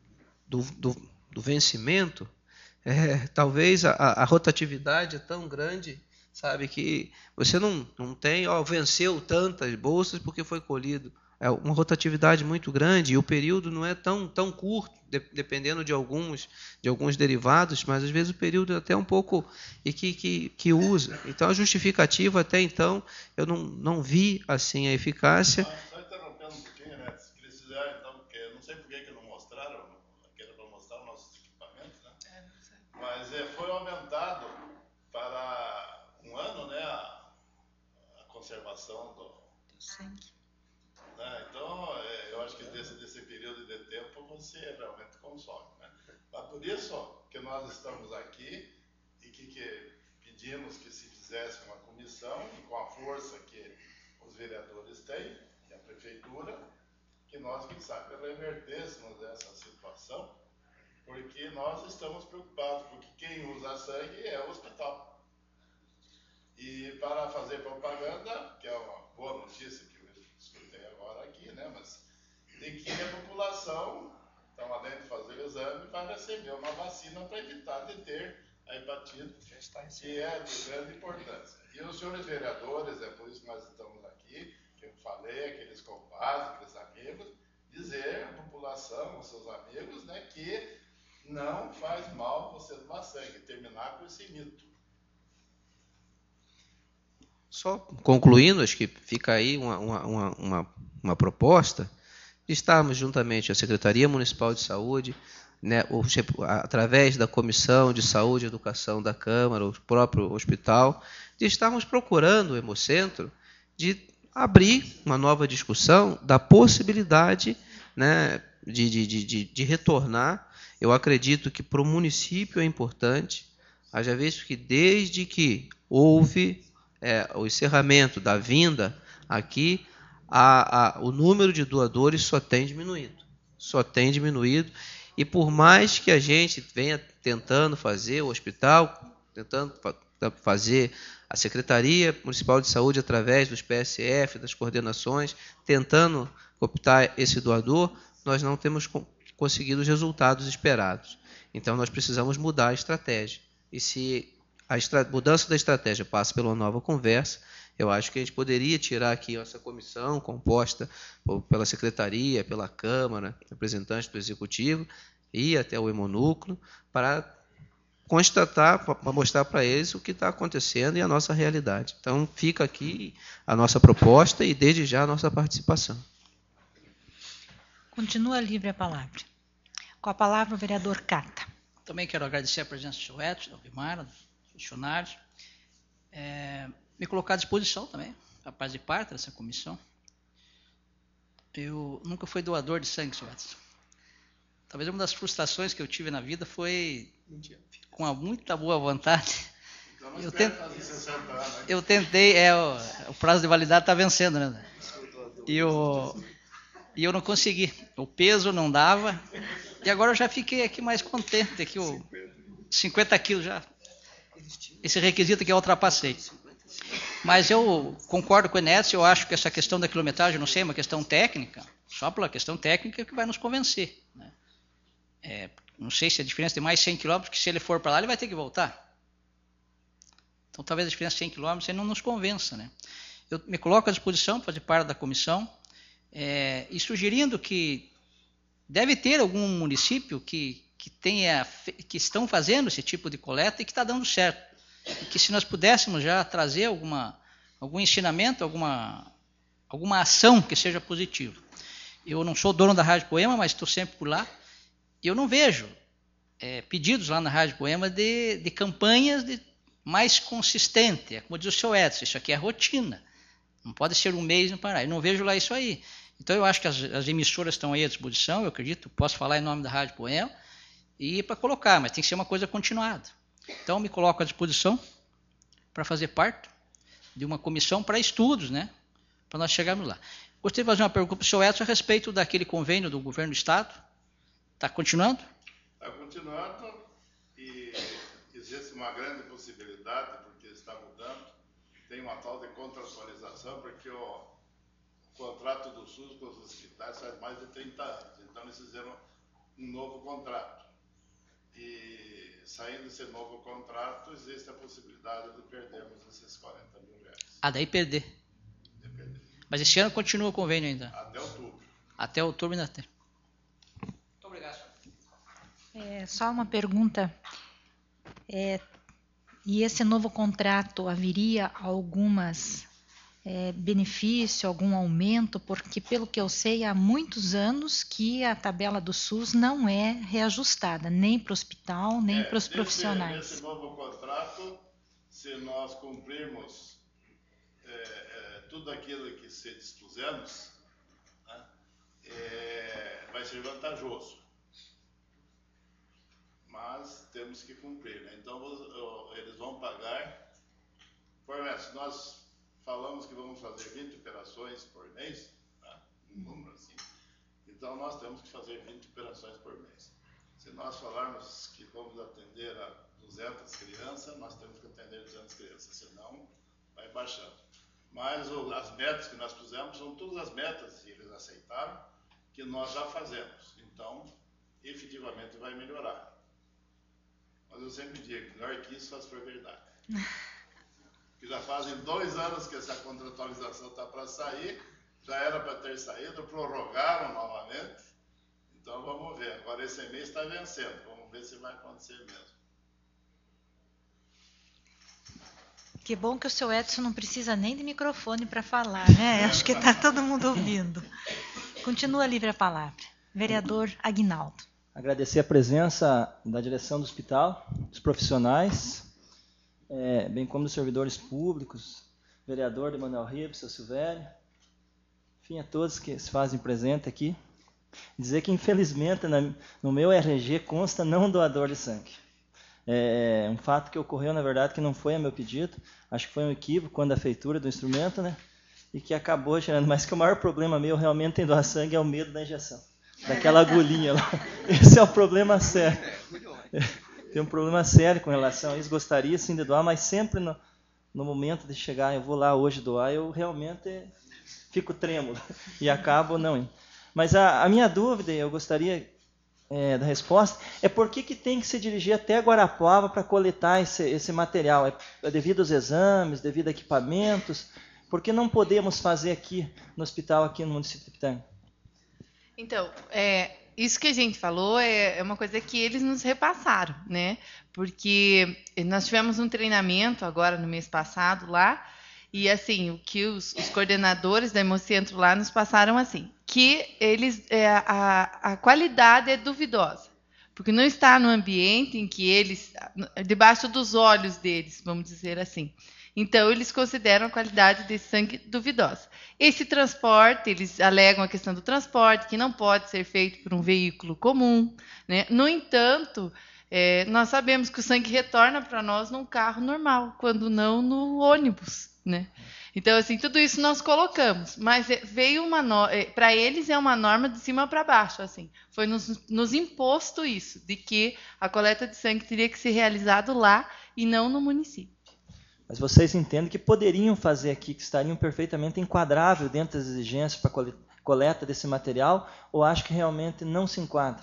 do, do vencimento, é, talvez a, a rotatividade é tão grande, sabe, que você não, não tem, ó, venceu tantas bolsas porque foi colhido. É uma rotatividade muito grande e o período não é tão, tão curto, de, dependendo de alguns, de alguns derivados, mas às vezes o período é até um pouco e que, que, que usa. Então a justificativa até então eu não, não vi assim a eficácia. Só interrompendo um pouquinho, né? Se eles fizeram, então, porque eu não sei por que não mostraram, que era para mostrar os nossos equipamentos, né? É, não sei. Mas é, foi aumentado para um ano, né, a, a conservação do, do sangue. Né? Então, é, eu acho que desse, desse período de tempo você realmente consome. Né? Mas por isso que nós estamos aqui e que, que pedimos que se fizesse uma comissão e com a força que os vereadores têm, e a prefeitura, que nós, quem sabe, revertêssemos essa situação, porque nós estamos preocupados, porque quem usa sangue é o hospital. E para fazer propaganda, que é uma boa notícia que eu escutei agora aqui, né, mas de que a população, então, além de fazer o exame, vai receber uma vacina para evitar de ter a hepatite, que é de grande importância. E os senhores vereadores, é por isso que nós estamos aqui, que eu falei, aqueles compadres, aqueles amigos, dizer à população, aos seus amigos, né, que não faz mal você doar sangue, terminar com esse mito. Só concluindo, acho que fica aí uma, uma, uma, uma proposta de estarmos juntamente a Secretaria Municipal de Saúde, né, o, através da Comissão de Saúde e Educação da Câmara, o próprio hospital, de estarmos procurando o Hemocentro de abrir uma nova discussão da possibilidade, né, de, de, de, de retornar. Eu acredito que para o município é importante, haja visto que desde que houve é, o encerramento da vinda aqui, a, a, o número de doadores só tem diminuído. Só tem diminuído. E por mais que a gente venha tentando fazer o hospital, tentando fazer a Secretaria Municipal de Saúde através dos P S F, das coordenações, tentando optar esse doador, nós não temos conseguido os resultados esperados. Então, nós precisamos mudar a estratégia. E se a estra- mudança da estratégia passa pela nova conversa, eu acho que a gente poderia tirar aqui essa comissão composta pela Secretaria, pela Câmara, representantes do Executivo, e até o Hemonúcleo, para constatar, para mostrar para eles o que está acontecendo e a nossa realidade. Então, fica aqui a nossa proposta e, desde já, a nossa participação. Com Continua livre a palavra. Com a palavra o vereador Cata. Também quero agradecer a presença do senhor Edson, da Vimara, dos funcionários. É, me colocar à disposição também, para fazer parte dessa comissão. Eu nunca fui doador de sangue, senhor Edson. Talvez uma das frustrações que eu tive na vida foi, com a muita boa vontade, eu, tent, eu tentei, é, o, o prazo de validade está vencendo, né? E eu, e eu não consegui. O peso não dava. E agora eu já fiquei aqui mais contente, aqui o cinquenta quilos já. Esse requisito que eu ultrapassei. Mas eu concordo com o Enéas, eu acho que essa questão da quilometragem, não sei, é uma questão técnica, só pela questão técnica que vai nos convencer, né? É, não sei se a diferença de mais cem quilômetros, que se ele for para lá, ele vai ter que voltar. Então, talvez a diferença de cem quilômetros não nos convença, né? Eu me coloco à disposição para fazer parte da comissão, é, e sugerindo que deve ter algum município que, que, tenha, que estão fazendo esse tipo de coleta e que está dando certo. E que se nós pudéssemos já trazer alguma, algum ensinamento, alguma, alguma ação que seja positiva. Eu não sou dono da Rádio Poema, mas estou sempre por lá. E eu não vejo é, pedidos lá na Rádio Poema de, de campanhas de, mais consistentes. É como diz o senhor Edson, isso aqui é rotina. Não pode ser um mês e não parar. Eu não vejo lá isso aí. Então eu acho que as, as emissoras estão aí à disposição, eu acredito, posso falar em nome da Rádio Poema, e para colocar, mas tem que ser uma coisa continuada. Então me coloco à disposição para fazer parte de uma comissão para estudos, né? Para nós chegarmos lá. Gostaria de fazer uma pergunta para o senhor Edson a respeito daquele convênio do governo do Estado. Está continuando? Está continuando e existe uma grande possibilidade, porque está mudando, tem uma tal de contratualização, porque o contrato do SUS com os hospitais faz mais de trinta anos, então eles fizeram um novo contrato. E saindo desse novo contrato, existe a possibilidade de perdermos esses quarenta mil reais. Ah, daí perder. De perder. Mas esse ano continua o convênio ainda? Até outubro. Até outubro ainda tem. Muito obrigado, senhor. É, só uma pergunta. É, e esse novo contrato haveria algumas é, benefício, algum aumento? Porque, pelo que eu sei, há muitos anos que a tabela do SUS não é reajustada, nem para o hospital, nem é, para os profissionais. Nesse novo contrato, se nós cumprirmos é, é, tudo aquilo que se dispusemos, né, é, vai ser vantajoso. Mas temos que cumprir, né? Então eles vão pagar. Por exemplo, nós falamos que vamos fazer vinte operações por mês, tá? Um número assim. Então nós temos que fazer vinte operações por mês. Se nós falarmos que vamos atender a duzentas crianças, nós temos que atender duzentas crianças, senão vai baixando. Mas o, as metas que nós pusemos são todas as metas, e eles aceitaram, que nós já fazemos. Então, efetivamente vai melhorar. Mas eu sempre digo, melhor que isso só se for verdade. Que já fazem dois anos que essa contratualização está para sair, já era para ter saído, prorrogaram novamente. Então vamos ver. Agora esse mês está vencendo, vamos ver se vai acontecer mesmo. Que bom que o seu Edson não precisa nem de microfone para falar, né? Acho que está todo mundo ouvindo. Continua livre a palavra. Vereador Aguinaldo. Agradecer a presença da direção do hospital, dos profissionais, é, bem como dos servidores públicos, vereador Emanuel Ribes, seu Silvério, enfim, a todos que se fazem presente aqui. Dizer que, infelizmente, na, no meu R G consta não doador de sangue. É um fato que ocorreu, na verdade, que não foi a meu pedido, acho que foi um equívoco quando a feitura do instrumento, né? E que acabou gerando, mas que o maior problema meu realmente em doar sangue é o medo da injeção. Daquela agulhinha lá. Esse é o problema sério. Tem um problema sério com relação a isso. Gostaria sim de doar, mas sempre no, no momento de chegar, eu vou lá hoje doar, eu realmente fico trêmulo e acabo não indo. Mas a, a minha dúvida, eu gostaria é, da resposta, é por que, que tem que se dirigir até Guarapuava para coletar esse, esse material? É, é devido aos exames, devido a equipamentos? Por que não podemos fazer aqui no hospital, aqui no município de Pitanga? Então, é, isso que a gente falou é, é uma coisa que eles nos repassaram, né? Porque nós tivemos um treinamento agora no mês passado lá, e assim, o que os, os coordenadores da Hemocentro lá nos passaram assim, que eles, é, a, a qualidade é duvidosa, porque não está no ambiente em que eles, debaixo dos olhos deles, vamos dizer assim. Então, eles consideram a qualidade desse sangue duvidosa. Esse transporte, eles alegam a questão do transporte, que não pode ser feito por um veículo comum, né? No entanto, é, nós sabemos que o sangue retorna para nós num carro normal, quando não no ônibus, né? Então, assim, tudo isso nós colocamos, mas veio uma no... para eles é uma norma de cima para baixo, assim. Foi nos, nos imposto isso, de que a coleta de sangue teria que ser realizado lá e não no município. Mas vocês entendem que poderiam fazer aqui, que estariam perfeitamente enquadrável dentro das exigências para a coleta desse material, ou acho que realmente não se enquadra?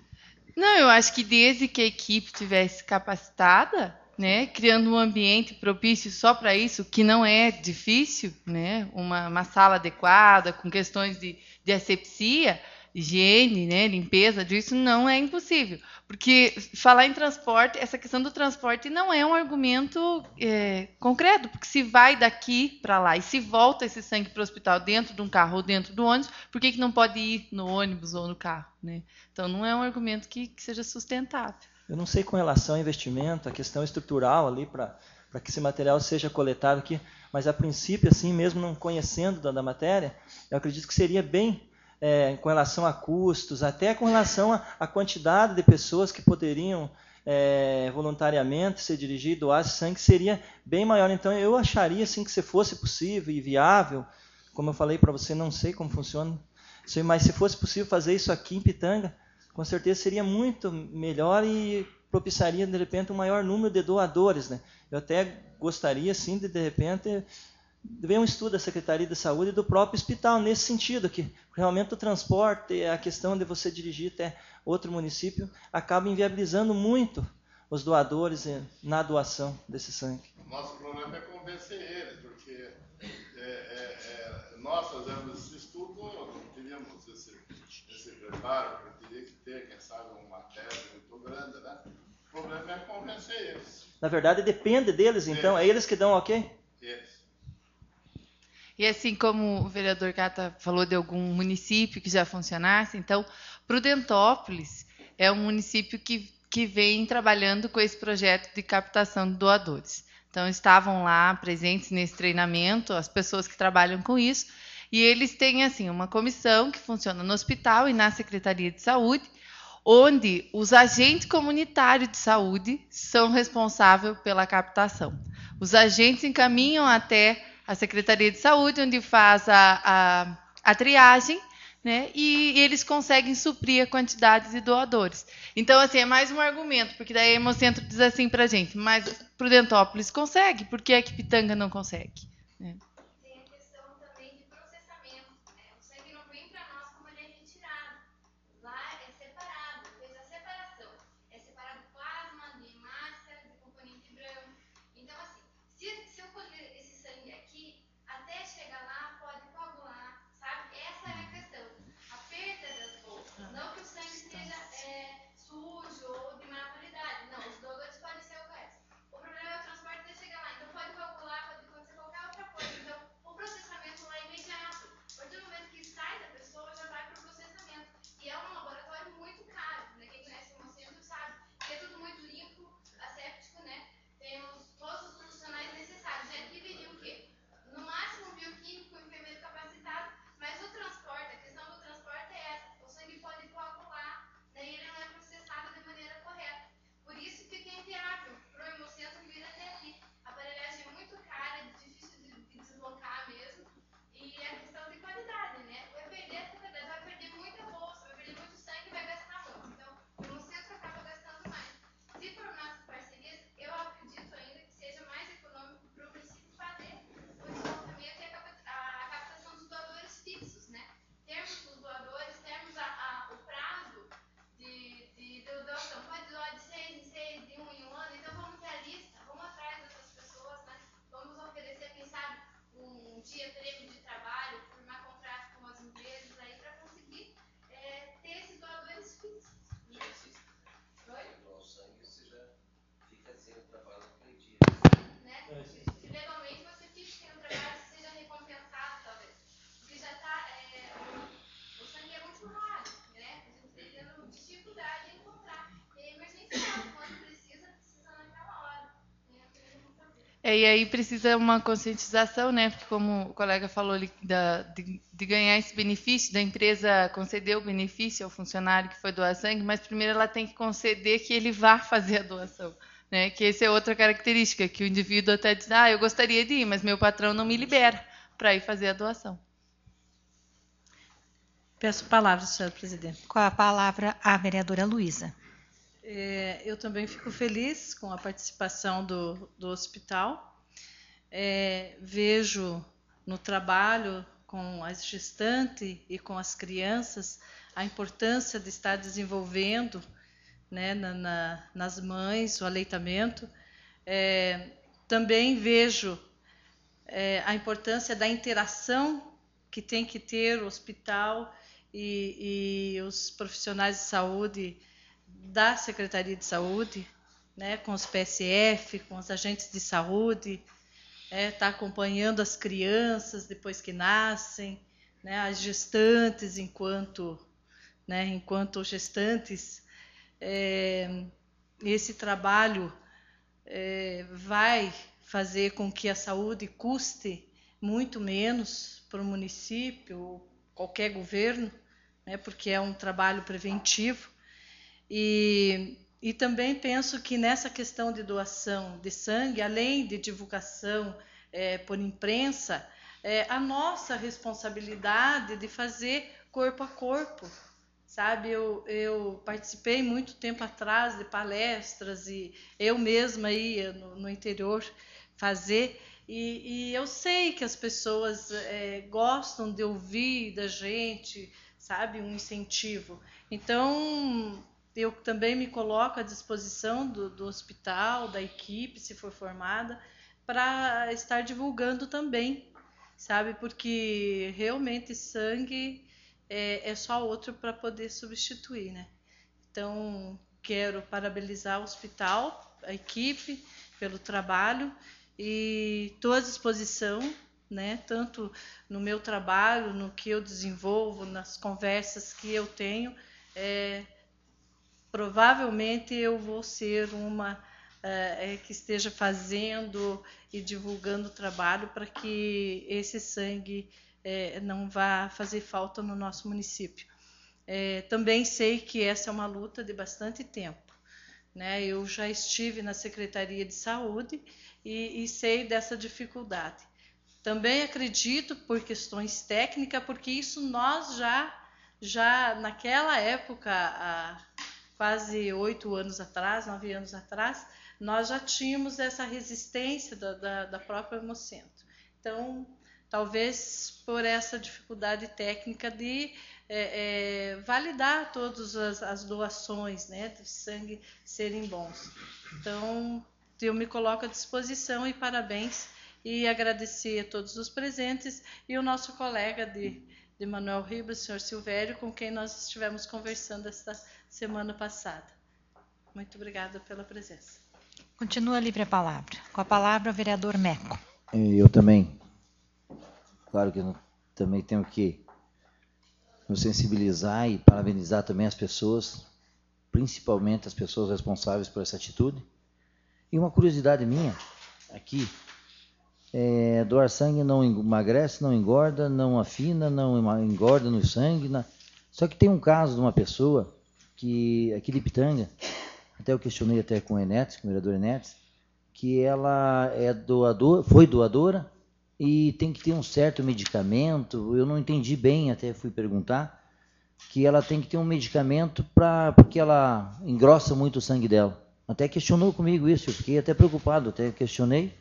Não, eu acho que desde que a equipe estivesse capacitada, né, criando um ambiente propício só para isso, que não é difícil, né, uma, uma sala adequada, com questões de, de asepsia, higiene, né, limpeza disso, não é impossível. Porque falar em transporte, essa questão do transporte não é um argumento é, concreto, porque se vai daqui para lá e se volta esse sangue para o hospital dentro de um carro ou dentro do ônibus, por que, que não pode ir no ônibus ou no carro, né? Então não é um argumento que, que seja sustentável. Eu não sei com relação ao investimento, a questão estrutural ali para para que esse material seja coletado aqui, mas a princípio, assim, mesmo não conhecendo da, da matéria, eu acredito que seria bem é, com relação a custos, até com relação à quantidade de pessoas que poderiam é, voluntariamente ser dirigido, doar esse sangue, seria bem maior. Então eu acharia assim, que se fosse possível e viável, como eu falei para você, não sei como funciona, mas se fosse possível fazer isso aqui em Pitanga, com certeza seria muito melhor e propiciaria, de repente, um maior número de doadores, né? Eu até gostaria, sim, de, de repente, ver um estudo da Secretaria de Saúde e do próprio hospital, nesse sentido, que realmente o transporte, a questão de você dirigir até outro município, acaba inviabilizando muito os doadores na doação desse sangue. O nosso problema é convencer eles, porque é, é, é, nós fazemos esse estudo, não teríamos esse, esse preparo, eu teria que ter, quem sabe, uma tese muito grande, né? O problema é convencer eles. Na verdade, depende deles, então? Eles. É eles que dão ok? Eles. E assim como o vereador Cata falou de algum município que já funcionasse, então, Prudentópolis é um município que, que vem trabalhando com esse projeto de captação de doadores. Então, estavam lá presentes nesse treinamento, as pessoas que trabalham com isso, e eles têm assim uma comissão que funciona no hospital e na Secretaria de Saúde, onde os agentes comunitários de saúde são responsáveis pela captação. Os agentes encaminham até a Secretaria de Saúde, onde faz a, a, a triagem, né, e, e eles conseguem suprir a quantidade de doadores. Então, assim, é mais um argumento, porque daí a Hemocentro diz assim para a gente, mas Prudentópolis consegue, por que é que Pitanga não consegue? Né? É, e aí precisa uma conscientização, né? Porque como o colega falou ali, da, de, de ganhar esse benefício, da empresa conceder o benefício ao funcionário que foi doar sangue, mas primeiro ela tem que conceder que ele vá fazer a doação, né? Que essa é outra característica, que o indivíduo até diz, ah, eu gostaria de ir, mas meu patrão não me libera para ir fazer a doação. Peço palavra, senhora presidente. Com a palavra, a vereadora Luísa. É, eu também fico feliz com a participação do, do hospital. É, vejo no trabalho com as gestantes e com as crianças a importância de estar desenvolvendo, né, na, na, nas mães o aleitamento. É, também vejo é, a importância da interação que tem que ter o hospital e, e os profissionais de saúde da Secretaria de Saúde, né, com os P S F, com os agentes de saúde, é, tá acompanhando as crianças depois que nascem, né, as gestantes enquanto, né, enquanto gestantes. É, esse trabalho é, vai fazer com que a saúde custe muito menos para o município, ou qualquer governo, né, porque é um trabalho preventivo. E, e também penso que nessa questão de doação de sangue, além de divulgação é, por imprensa, é, a nossa responsabilidade de fazer corpo a corpo, sabe? Eu, eu participei muito tempo atrás de palestras e eu mesma ia no, no interior fazer, e, e eu sei que as pessoas é, gostam de ouvir da gente, sabe? Um incentivo. Então, eu também me coloco à disposição do, do hospital, da equipe, se for formada, para estar divulgando também, sabe? Porque realmente sangue é, é só outro para poder substituir, né? Então, quero parabenizar o hospital, a equipe, pelo trabalho e estou à disposição, né? Tanto no meu trabalho, no que eu desenvolvo, nas conversas que eu tenho, é, provavelmente eu vou ser uma é, que esteja fazendo e divulgando o trabalho para que esse sangue é, não vá fazer falta no nosso município. É, também sei que essa é uma luta de bastante tempo, né? Eu já estive na Secretaria de Saúde e, e sei dessa dificuldade. Também acredito por questões técnicas, porque isso nós já, já naquela época, a, quase oito anos atrás, nove anos atrás, nós já tínhamos essa resistência da, da, da própria Hemocentro. Então, talvez por essa dificuldade técnica de é, é, validar todas as, as doações, né, de sangue serem bons. Então, eu me coloco à disposição e parabéns e agradecer a todos os presentes e o nosso colega de, de Manoel Ribas, o senhor Silvério, com quem nós estivemos conversando esta semana passada. Muito obrigada pela presença. Continua livre a palavra. Com a palavra, o vereador Meco. Eu também, claro que eu também tenho que nos sensibilizar e parabenizar também as pessoas, principalmente as pessoas responsáveis por essa atitude. E uma curiosidade minha, aqui, é, doar sangue não emagrece, não engorda, não afina, não engorda no sangue. Na... Só que tem um caso de uma pessoa que aqui de Pitanga, até eu questionei até com o Enetes, com o vereador Enetes, que ela é doador, foi doadora e tem que ter um certo medicamento, eu não entendi bem, até fui perguntar, que ela tem que ter um medicamento pra, porque ela engrossa muito o sangue dela. Até questionou comigo isso, eu fiquei até preocupado, até questionei.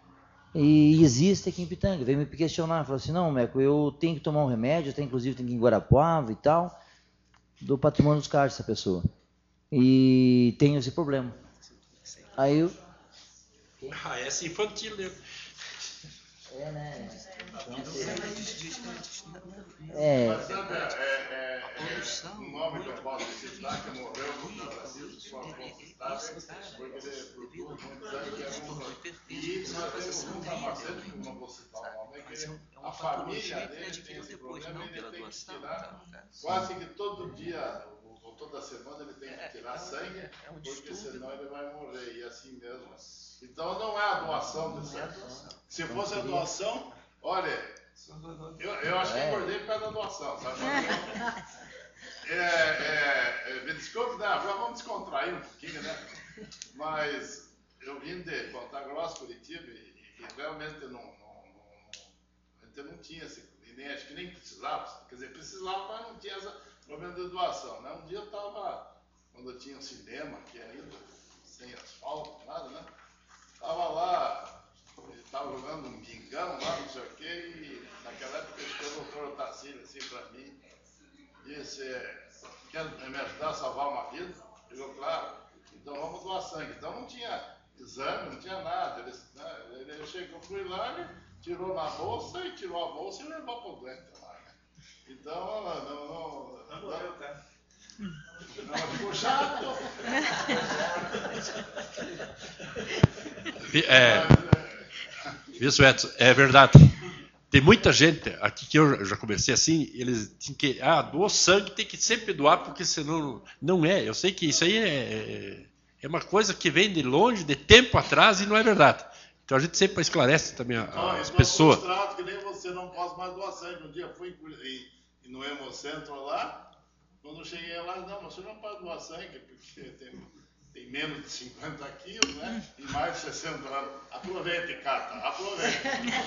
E existe aqui em Pitanga, veio me questionar, falou assim, não, Meco, eu tenho que tomar um remédio, até inclusive tenho que ir em Guarapuava e tal, do patrimônio dos cards essa pessoa. E tenho esse problema. Aí eu... Ah, essa infantil, né? É, né? É. É um nome que eu posso citar que morreu no Brasil, sua consultada, porque ele produz muito sangue, é um... E nós temos um farmacêutico, não vou citar o nome, que a família dele tem esse problema, ele tem que tirar quase que todo dia ou toda semana ele tem que tirar sangue, porque senão ele vai morrer, e assim mesmo. Então não é a doação de sangue. Se fosse a doação, olha, eu, eu acho que engordei por causa da doação, sabe? É, é, é, me desculpe, né? Agora vamos descontrair um pouquinho, né? Mas eu vim de Ponta Grossa, Curitiba, e, e realmente não, não, não, a gente não tinha, e nem, acho que nem precisava, quer dizer, precisava, mas não tinha essa problema de doação, né? Um dia eu estava, quando eu tinha um cinema aqui ainda, sem asfalto, nada, né? Estava lá, estava jogando um guingão lá, não sei o quê, e naquela época chegou o doutor Otacílio assim para mim, disse, quer me ajudar a salvar uma vida? Eu digo, claro, então vamos doar sangue. Então não tinha exame, não tinha nada. Ele, né, ele chegou, fui lá, ele tirou na bolsa e tirou a bolsa e levou para o doente lá. Né? Então, não, não, não, não, não, tá? Não, ficou chato. É, isso, Edson, é verdade. Tem muita gente aqui que eu já conversei assim, eles dizem que ah, doar sangue tem que sempre doar, porque senão não é. Eu sei que isso aí é, é uma coisa que vem de longe, de tempo atrás, e não é verdade. Então a gente sempre esclarece também a, então, as então pessoas. Frustrado que nem você não posso mais doar sangue. Um dia eu fui em, em, no Hemocentro lá, quando eu cheguei lá, não, você não pode doar sangue, porque tem, tem menos de cinquenta quilos, né? E mais de sessenta anos. Aproveite, Cata, aproveite.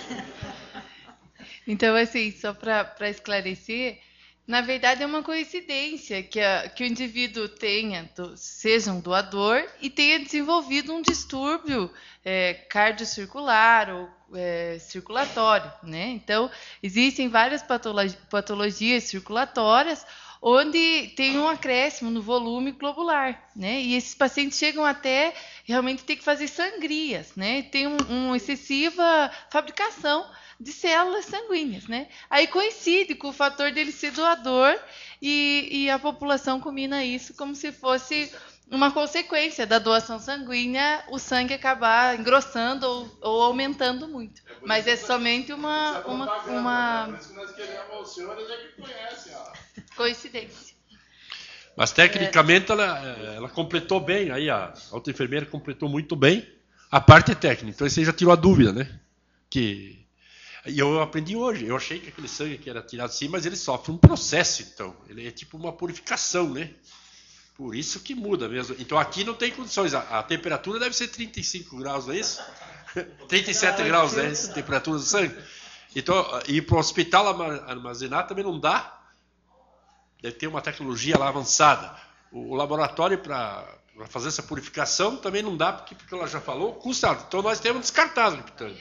Então, assim, só para esclarecer, na verdade é uma coincidência que, a, que o indivíduo tenha, do, seja um doador e tenha desenvolvido um distúrbio é, cardiocircular ou é, circulatório, né? Então, existem várias patologi patologias circulatórias onde tem um acréscimo no volume globular, né? E esses pacientes chegam até realmente ter que fazer sangrias, né? Tem um, uma excessiva fabricação de células sanguíneas, né? Aí coincide com o fator dele ser doador e, e a população combina isso como se fosse uma consequência da doação sanguínea, o sangue acabar engrossando ou, ou aumentando muito. É Mas é somente uma, é uma, propaganda, uma... É por isso que nós queremos os senhores é que conhecem, ó. coincidência. Mas tecnicamente ela, ela completou bem, aí a outra enfermeira completou muito bem a parte técnica. Então você já tirou a dúvida, né? Que E eu aprendi hoje. Eu achei que aquele sangue que era tirado assim, mas ele sofre um processo, então. Ele é tipo uma purificação, né? Por isso que muda mesmo. Então aqui não tem condições. A, a temperatura deve ser trinta e cinco graus, não é isso? trinta e sete graus, né? A temperatura do sangue. Então, ir para o hospital armazenar também não dá. Deve ter uma tecnologia lá avançada. O, o laboratório para fazer essa purificação também não dá, porque, porque ela já falou, custa. Então nós temos descartado, capitão.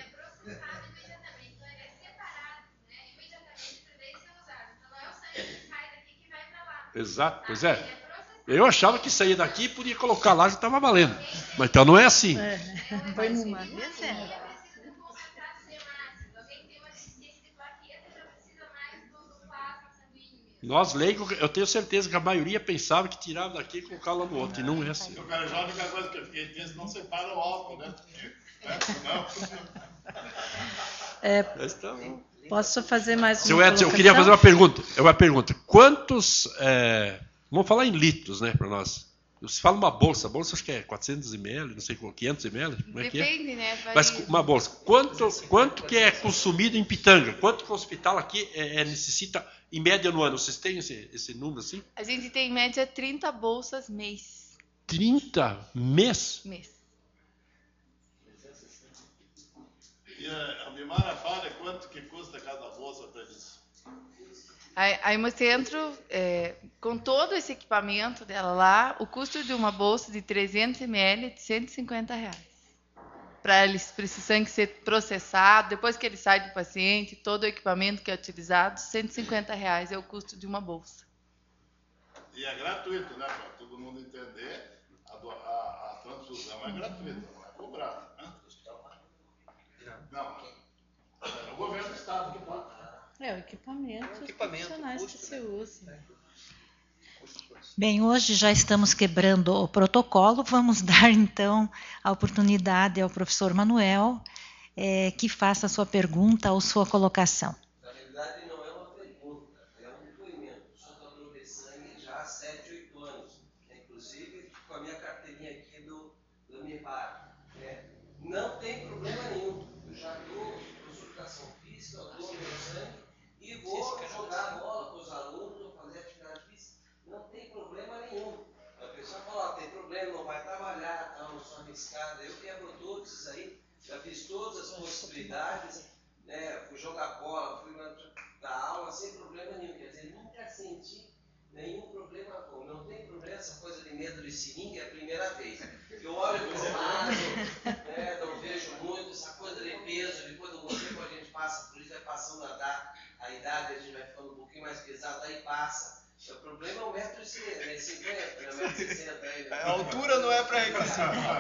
Exato, pois é. Eu achava que saía daqui e podia colocar lá, já estava valendo. Mas então não é assim. É, põe numa. Nós, leigos, eu tenho certeza que a maioria pensava que tirava daqui e colocava lá no outro. E não é assim. O cara jovem, a coisa que eu fiquei pensando, não separa o álcool, né? Não. É, então, posso fazer mais Seu uma Edson, eu queria fazer uma pergunta. É uma pergunta. Quantos... É, vamos falar em litros, né, para nós. Se fala uma bolsa, a bolsa acho que é quatrocentos mililitros, não sei qual, quinhentos mililitros, como é que é? Depende, né? Varia. Mas uma bolsa, quanto, quanto que é consumido em Pitanga? Quanto que o hospital aqui é, é, necessita, em média, no ano? Vocês têm esse, esse número assim? A gente tem, em média, trinta bolsas mês. trinta mês? Mês. E a Bimara fala quanto que custa cada bolsa para eles? A, a Hemocentro, é, com todo esse equipamento dela lá, o custo de uma bolsa de trezentos mililitros é de cento e cinquenta reais. Para esse sangue ser processado, depois que ele sai do paciente, todo o equipamento que é utilizado, cento e cinquenta reais é o custo de uma bolsa. E é gratuito, né? Para todo mundo entender, a, do, a, a transfusão é gratuita, não é cobrada. Né? Não, é o governo do estado que paga. É, o equipamento, é o equipamento profissionais custo, que se usa. Bem, hoje já estamos quebrando o protocolo, vamos dar então a oportunidade ao professor Manuel é, que faça a sua pergunta ou sua colocação. Na verdade não é uma pergunta, é um depoimento. Sou doador de sangue já há sete, oito anos. com a minha carteirinha aqui do, do MIPAR. Né? Não tem problema nenhum. Eu já dou professor de educação física, eu dou meu sangue e vou jogar bola com os alunos, vou fazer atividade física. Não tem problema nenhum. A pessoa fala, ó, tem problema, não vai trabalhar, tá, não sou arriscada. Eu quebro todos isso aí, já fiz todas as possibilidades, né? Fui jogar bola, fui dar aula sem problema nenhum. Quer dizer, nunca senti nenhum problema bom. Não tem problema, essa coisa de medo de seringa é a primeira vez. Eu olho para o lado, né, não vejo muito, essa coisa de peso, depois do tempo a gente passa por isso, vai passando a, dar, a idade, a gente vai ficando um pouquinho mais pesado, aí passa. O problema é o um metro e cinquenta, né? um metro e sessenta. A altura não é pré-requisito.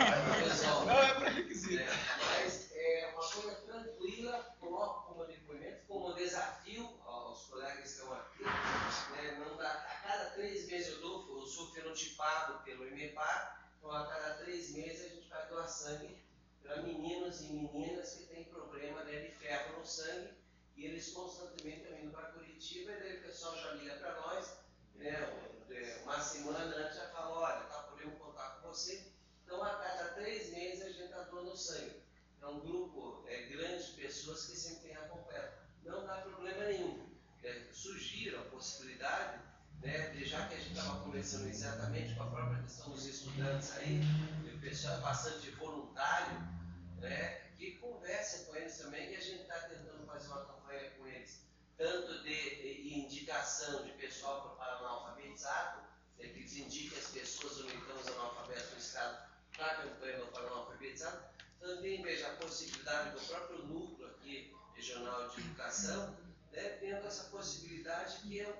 Não é pré-requisito. É, mas é uma coisa tranquila, coloco como depoimento, como desafio aos colegas que estão aqui. Né? Não dá, a cada três meses eu dou, eu sou fenotipado pelo IMEPAR, então a cada três meses a gente vai doar sangue para meninos e meninas que têm problema né, de ferro no sangue, e eles constantemente estão indo para Curitiba, e daí o pessoal já liga para nós. Né, uma semana antes já fala, olha, tá, podemos contar com você. Então, a cada três meses a gente está doando sangue. É um grupo é, grande de pessoas que sempre tem acompanhado. Não dá problema nenhum. É, sugiro a possibilidade, né, de, já que a gente estava conversando exatamente com a própria questão dos estudantes aí, e o pessoal é bastante voluntário, né, que conversem com eles também, e a gente está tentando fazer uma campanha com eles. Tanto de indicação de pessoal para analfabetizado, né, que eles indiquem as pessoas onde estão os analfabetos no estado para a campanha do analfabetizado. Também veja a possibilidade do próprio núcleo aqui, regional de educação, né, tendo essa possibilidade que, é,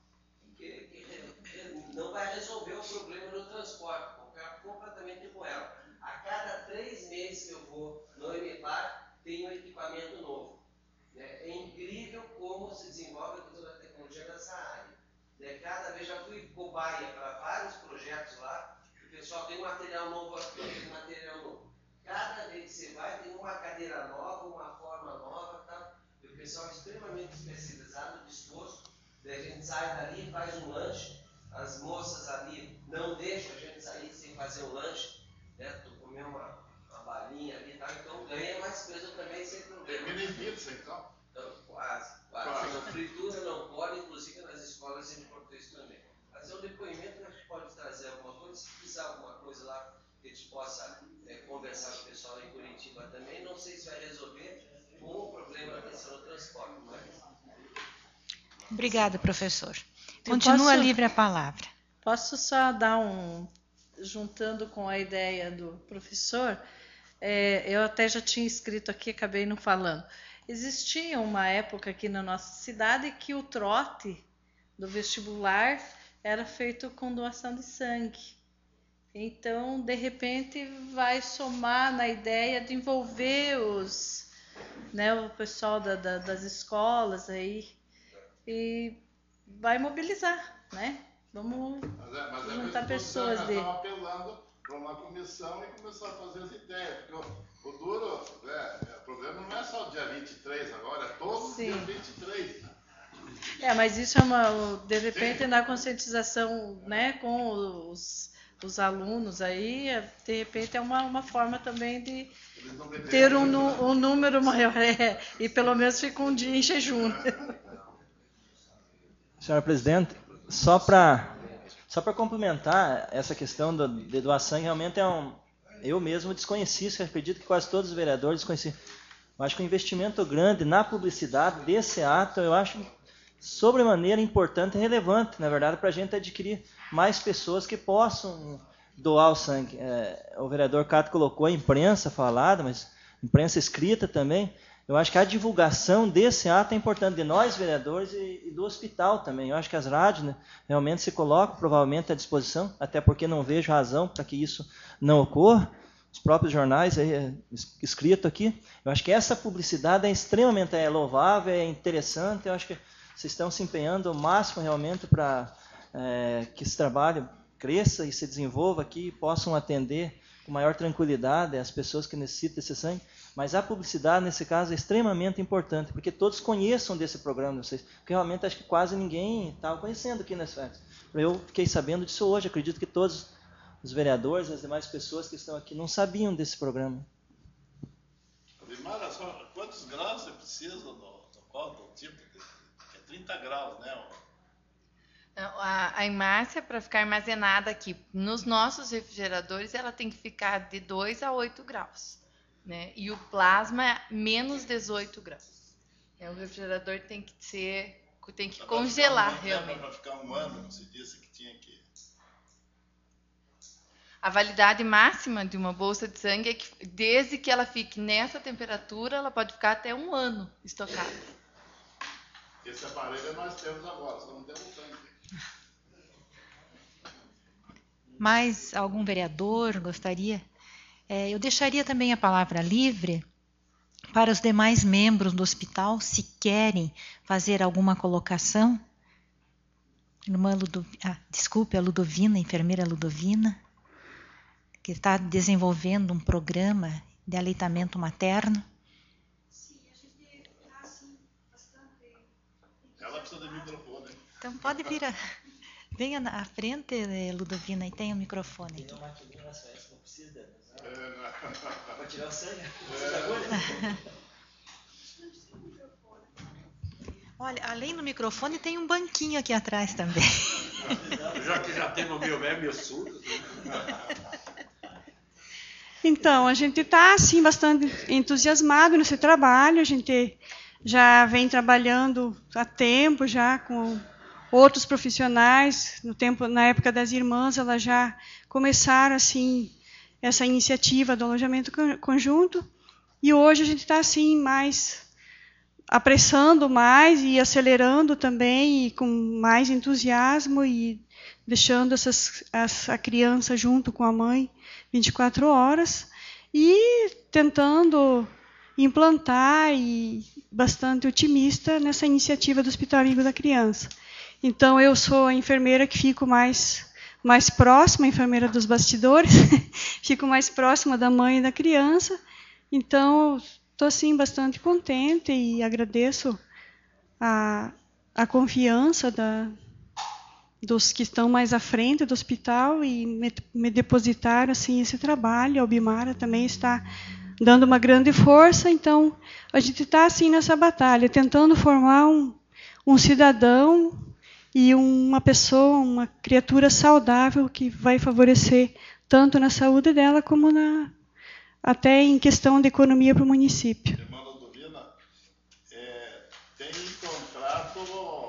que, que, que não vai resolver o problema do transporte, concordo completamente com ela. A cada três meses que eu vou no IMEPAR, tem um equipamento novo. É incrível como se desenvolve toda a tecnologia nessa área. Né? Cada vez já fui cobaia para vários projetos lá, o pessoal tem um material novo aqui, tem um material novo. Cada vez que você vai, tem uma cadeira nova, uma forma nova, tá? E o pessoal é extremamente especializado, disposto. Daí a gente sai dali, faz um lanche, as moças ali não deixam a gente sair sem fazer um lanche, né? Tu comer uma, uma balinha ali, tá? Então ganha mais peso também sem problema. Mini pizza, então? Então, quase, quase. quase. Não, fritura não pode, inclusive nas escolas em português também. Mas é um depoimento, a gente pode trazer alguma coisa, se precisar alguma coisa lá, que a gente possa é, conversar com o pessoal lá em Curitiba também. Não sei se vai resolver com o problema da questão do transporte, mas... Obrigada, professor. Continua posso, livre a palavra. Posso só dar um... Juntando com a ideia do professor, é, eu até já tinha escrito aqui, acabei não falando. Existia uma época aqui na nossa cidade que o trote do vestibular era feito com doação de sangue. Então, de repente, vai somar na ideia de envolver os, né, o pessoal da, da, das escolas aí e vai mobilizar, né? Vamos mas é, mas juntar pessoas de... Estão apelando para uma comissão e começar a fazer as ideias. Porque o, o duro, é, o problema não é só o dia vinte e três agora, é todos os dias vinte e três. É, mas isso é uma, de repente, na conscientização, né, com os, os alunos aí, de repente é uma, uma forma também de ter um, um número maior, é, e pelo menos fica um dia em jejum. Senhora Presidente, só para só para complementar essa questão do, de doar sangue, realmente é um... Eu mesmo desconheci isso, acredito que quase todos os vereadores desconheciam. Eu acho que o investimento grande na publicidade desse ato, eu acho sobremaneira importante e relevante, na verdade, para a gente adquirir mais pessoas que possam doar o sangue. É, o vereador Cato colocou a imprensa falada, mas imprensa escrita também. Eu acho que a divulgação desse ato é importante, de nós, vereadores, e, e do hospital também. Eu acho que as rádios, né, realmente se colocam provavelmente à disposição, até porque não vejo razão para que isso não ocorra. Os próprios jornais aí, escrito aqui. Eu acho que essa publicidade é extremamente é louvável, é interessante. Eu acho que vocês estão se empenhando o máximo realmente para é, que esse trabalho cresça e se desenvolva aqui e possam atender com maior tranquilidade as pessoas que necessitam desse sangue. Mas a publicidade, nesse caso, é extremamente importante, porque todos conheçam desse programa de vocês. Porque realmente acho que quase ninguém estava conhecendo aqui nas festas. Eu fiquei sabendo disso hoje, acredito que todos os vereadores e as demais pessoas que estão aqui não sabiam desse programa. Vimara, só quantos graus você precisa do, do, qual, do tipo? De, é trinta graus, né? A, a hemácia, para ficar armazenada aqui nos nossos refrigeradores, ela tem que ficar de dois a oito graus. Né? E o plasma, menos dezoito graus. É, o refrigerador tem que ser, tem que pra congelar um realmente. Para ficar um ano, você disse que tinha que... A validade máxima de uma bolsa de sangue é que, desde que ela fique nessa temperatura, ela pode ficar até um ano estocada. Esse aparelho nós temos agora, só não temos sangue. Mais algum vereador gostaria? É, eu deixaria também a palavra livre para os demais membros do hospital, se querem fazer alguma colocação. Irmã Ludo, ah, desculpe, a Ludovina, a enfermeira Ludovina, que está desenvolvendo um programa de aleitamento materno. Sim, a gente está assim, bastante... Ela precisa de microfone. Então pode vir, a, venha à frente, Ludovina, e tenha o microfone aqui. Tem uma maquininha na sua, não precisa dela. Para tirar o sangue? Precisa da agulha? Olha, além do microfone, tem um banquinho aqui atrás também. Já que já tem no meu é meu surdo. Então, a gente está assim, bastante entusiasmado nesse trabalho. A gente já vem trabalhando há tempo já com outros profissionais. No tempo, na época das irmãs, elas já começaram assim essa iniciativa do alojamento conjunto. E hoje a gente está assim mais apressando mais e acelerando também, e com mais entusiasmo, e deixando essas, essa criança junto com a mãe vinte e quatro horas, e tentando implantar, e bastante otimista nessa iniciativa do Hospital Amigo da Criança. Então, eu sou a enfermeira que fico mais, mais próxima, a enfermeira dos bastidores, fico mais próxima da mãe e da criança. Então, estou assim, bastante contente e agradeço a, a confiança da, dos que estão mais à frente do hospital e me, me depositaram assim, esse trabalho. A Albimara também está dando uma grande força. Então, a gente está assim, nessa batalha, tentando formar um, um cidadão e uma pessoa, uma criatura saudável que vai favorecer tanto na saúde dela como na... até em questão de economia para o município. Irmã Ludovina, é, tem encontrado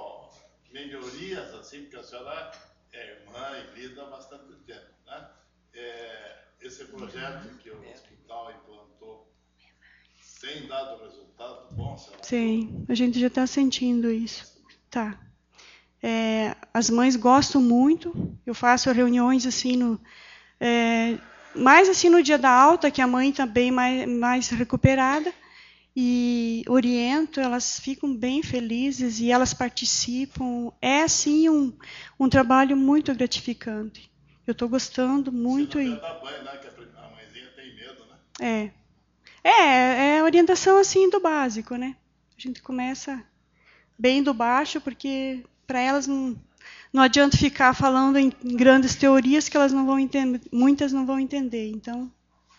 melhorias, assim, porque a senhora é irmã e lida há bastante tempo, né? É, esse projeto que o hospital implantou tem dado resultado bom, senhora? Sim, a gente já está sentindo isso. Tá. É, as mães gostam muito. Eu faço reuniões assim no... É, mais assim no dia da alta, que a mãe está bem mais, mais recuperada, e oriento, elas ficam bem felizes e elas participam. É, assim, um, um trabalho muito gratificante. Eu estou gostando muito. Você não e... quer dar banho, né? Que a mãezinha tem medo, né? É. É, é orientação assim do básico, né? A gente começa bem do baixo, porque para elas não... Não adianta ficar falando em grandes teorias que elas não vão entender, muitas não vão entender. Então,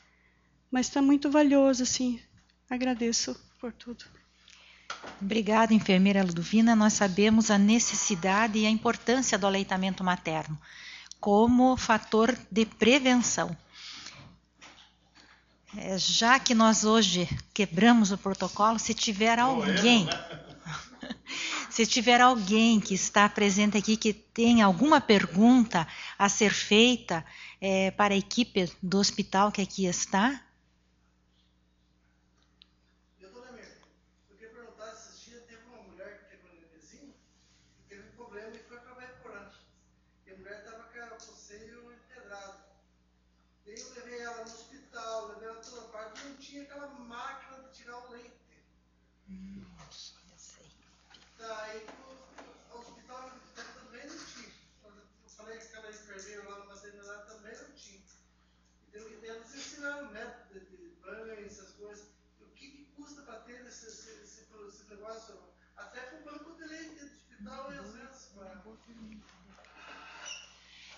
mas está muito valioso, assim. Agradeço por tudo. Obrigada, enfermeira Ludovina. Nós sabemos a necessidade e a importância do aleitamento materno como fator de prevenção. É, já que nós hoje quebramos o protocolo, se tiver alguém... Se tiver alguém que está presente aqui que tem alguma pergunta a ser feita é, para a equipe do hospital que aqui está. Eu, dona Mir, eu queria perguntar, esses dias teve uma mulher que quebrou no vizinho, e teve um problema e foi para Baiporã. E a mulher estava com o seio empedrado. Daí eu levei ela no hospital, levei ela toda parte, e não tinha aquela máquina de tirar o leite. Hum, eu sei. Daí o hospital também não tinha. Eu falei que aquela enfermeira lá no maternidade também não tinha. Então, eles ensinaram o método de banho, essas coisas. O que, que custa para ter esse, esse, esse, esse negócio? Até para o banco de leite do hospital, e às vezes.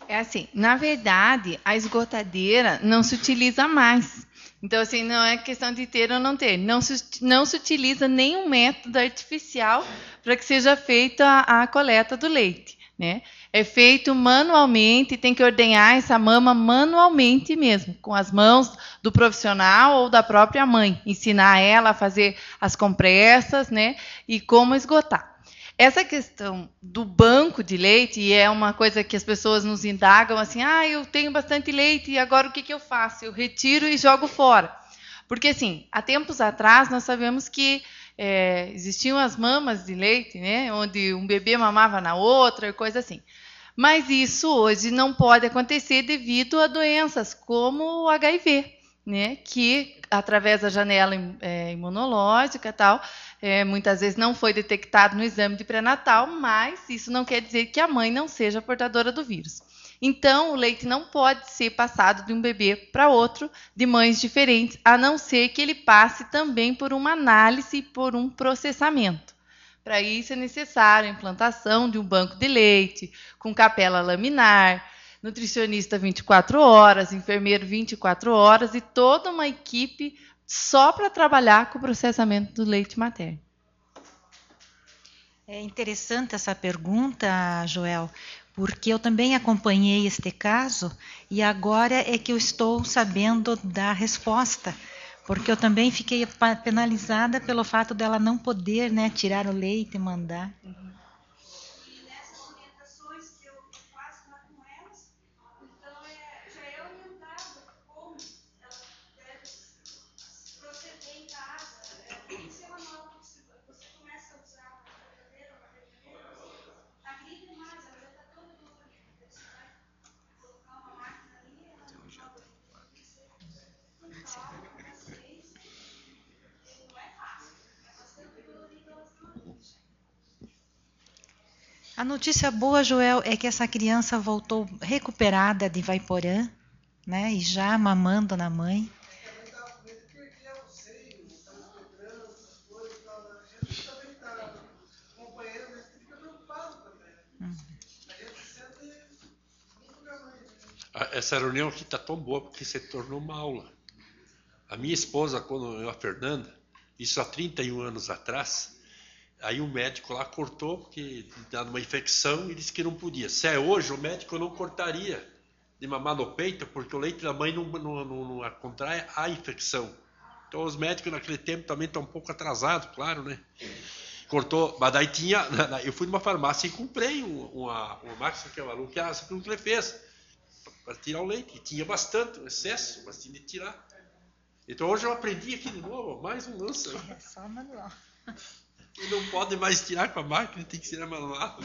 É assim, na verdade, a esgotadeira não se utiliza mais. Então, assim, não é questão de ter ou não ter. Não se, não se utiliza nenhum método artificial para que seja feita a, a coleta do leite, né? É feito manualmente, tem que ordenhar essa mama manualmente mesmo, com as mãos do profissional ou da própria mãe. Ensinar ela a fazer as compressas, né? E como esgotar. Essa questão do banco de leite, e é uma coisa que as pessoas nos indagam assim, ah, eu tenho bastante leite, e agora o que, que eu faço? Eu retiro e jogo fora. Porque, assim, há tempos atrás, nós sabemos que é, existiam as mamas de leite, né, onde um bebê mamava na outra, coisa assim. Mas isso hoje não pode acontecer devido a doenças como o H I V, né, que, através da janela é, imunológica e tal, É, muitas vezes não foi detectado no exame de pré-natal, mas isso não quer dizer que a mãe não seja portadora do vírus. Então, o leite não pode ser passado de um bebê para outro, de mães diferentes, a não ser que ele passe também por uma análise e por um processamento. Para isso é necessário a implantação de um banco de leite, com capela laminar, nutricionista vinte e quatro horas, enfermeiro vinte e quatro horas e toda uma equipe só para trabalhar com o processamento do leite materno. É interessante essa pergunta, Joel, porque eu também acompanhei este caso e agora é que eu estou sabendo da resposta, porque eu também fiquei penalizada pelo fato dela não poder, né, tirar o leite e mandar. Uhum. A notícia boa, Joel, é que essa criança voltou recuperada de Vaiporã, né, e já mamando na mãe. Essa reunião aqui está tão boa porque se tornou uma aula. A minha esposa, quando eu, a Fernanda, isso há trinta e um anos atrás, aí o médico lá cortou porque dava uma infecção e disse que não podia. Se é hoje, o médico não cortaria de mamar no peito porque o leite da mãe não, não, não, não contrai a infecção. Então os médicos naquele tempo também estão um pouco atrasados, claro, né? Cortou, mas daí tinha, eu fui numa farmácia e comprei uma, uma máquina que é uma que essa que ele fez para tirar o leite, e tinha bastante, um excesso, mas tinha de tirar. Então hoje eu aprendi aqui de novo, mais um lance. É só manual. E não pode mais tirar com a máquina, tem que ser manual.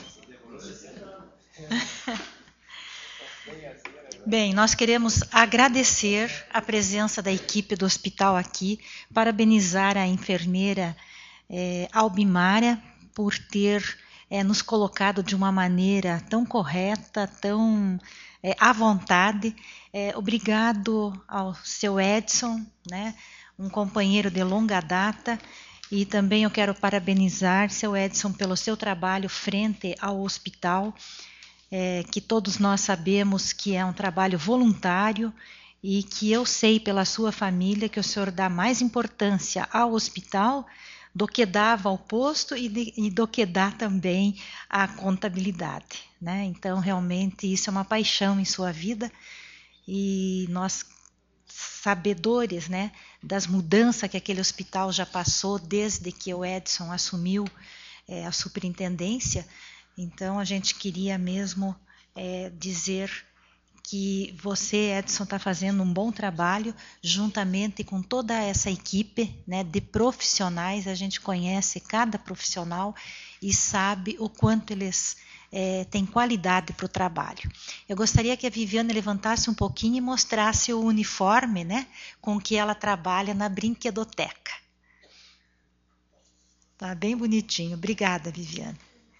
Bem, nós queremos agradecer a presença da equipe do hospital aqui, parabenizar a enfermeira é, Albimara por ter é, nos colocado de uma maneira tão correta, tão é, à vontade. É, obrigado ao seu Edson, né, um companheiro de longa data, e também eu quero parabenizar seu Edson pelo seu trabalho frente ao hospital, é, que todos nós sabemos que é um trabalho voluntário e que eu sei pela sua família que o senhor dá mais importância ao hospital do que dava ao posto e, de, e do que dá também à contabilidade, né? Então, realmente, isso é uma paixão em sua vida e nós, sabedores, né, das mudanças que aquele hospital já passou desde que o Edson assumiu é, a superintendência, então a gente queria mesmo é, dizer que você, Edson, está fazendo um bom trabalho juntamente com toda essa equipe, né, de profissionais. A gente conhece cada profissional e sabe o quanto eles é, têm qualidade para o trabalho. Eu gostaria que a Viviane levantasse um pouquinho e mostrasse o uniforme, né, com que ela trabalha na brinquedoteca. Tá bem bonitinho. Obrigada, Viviane.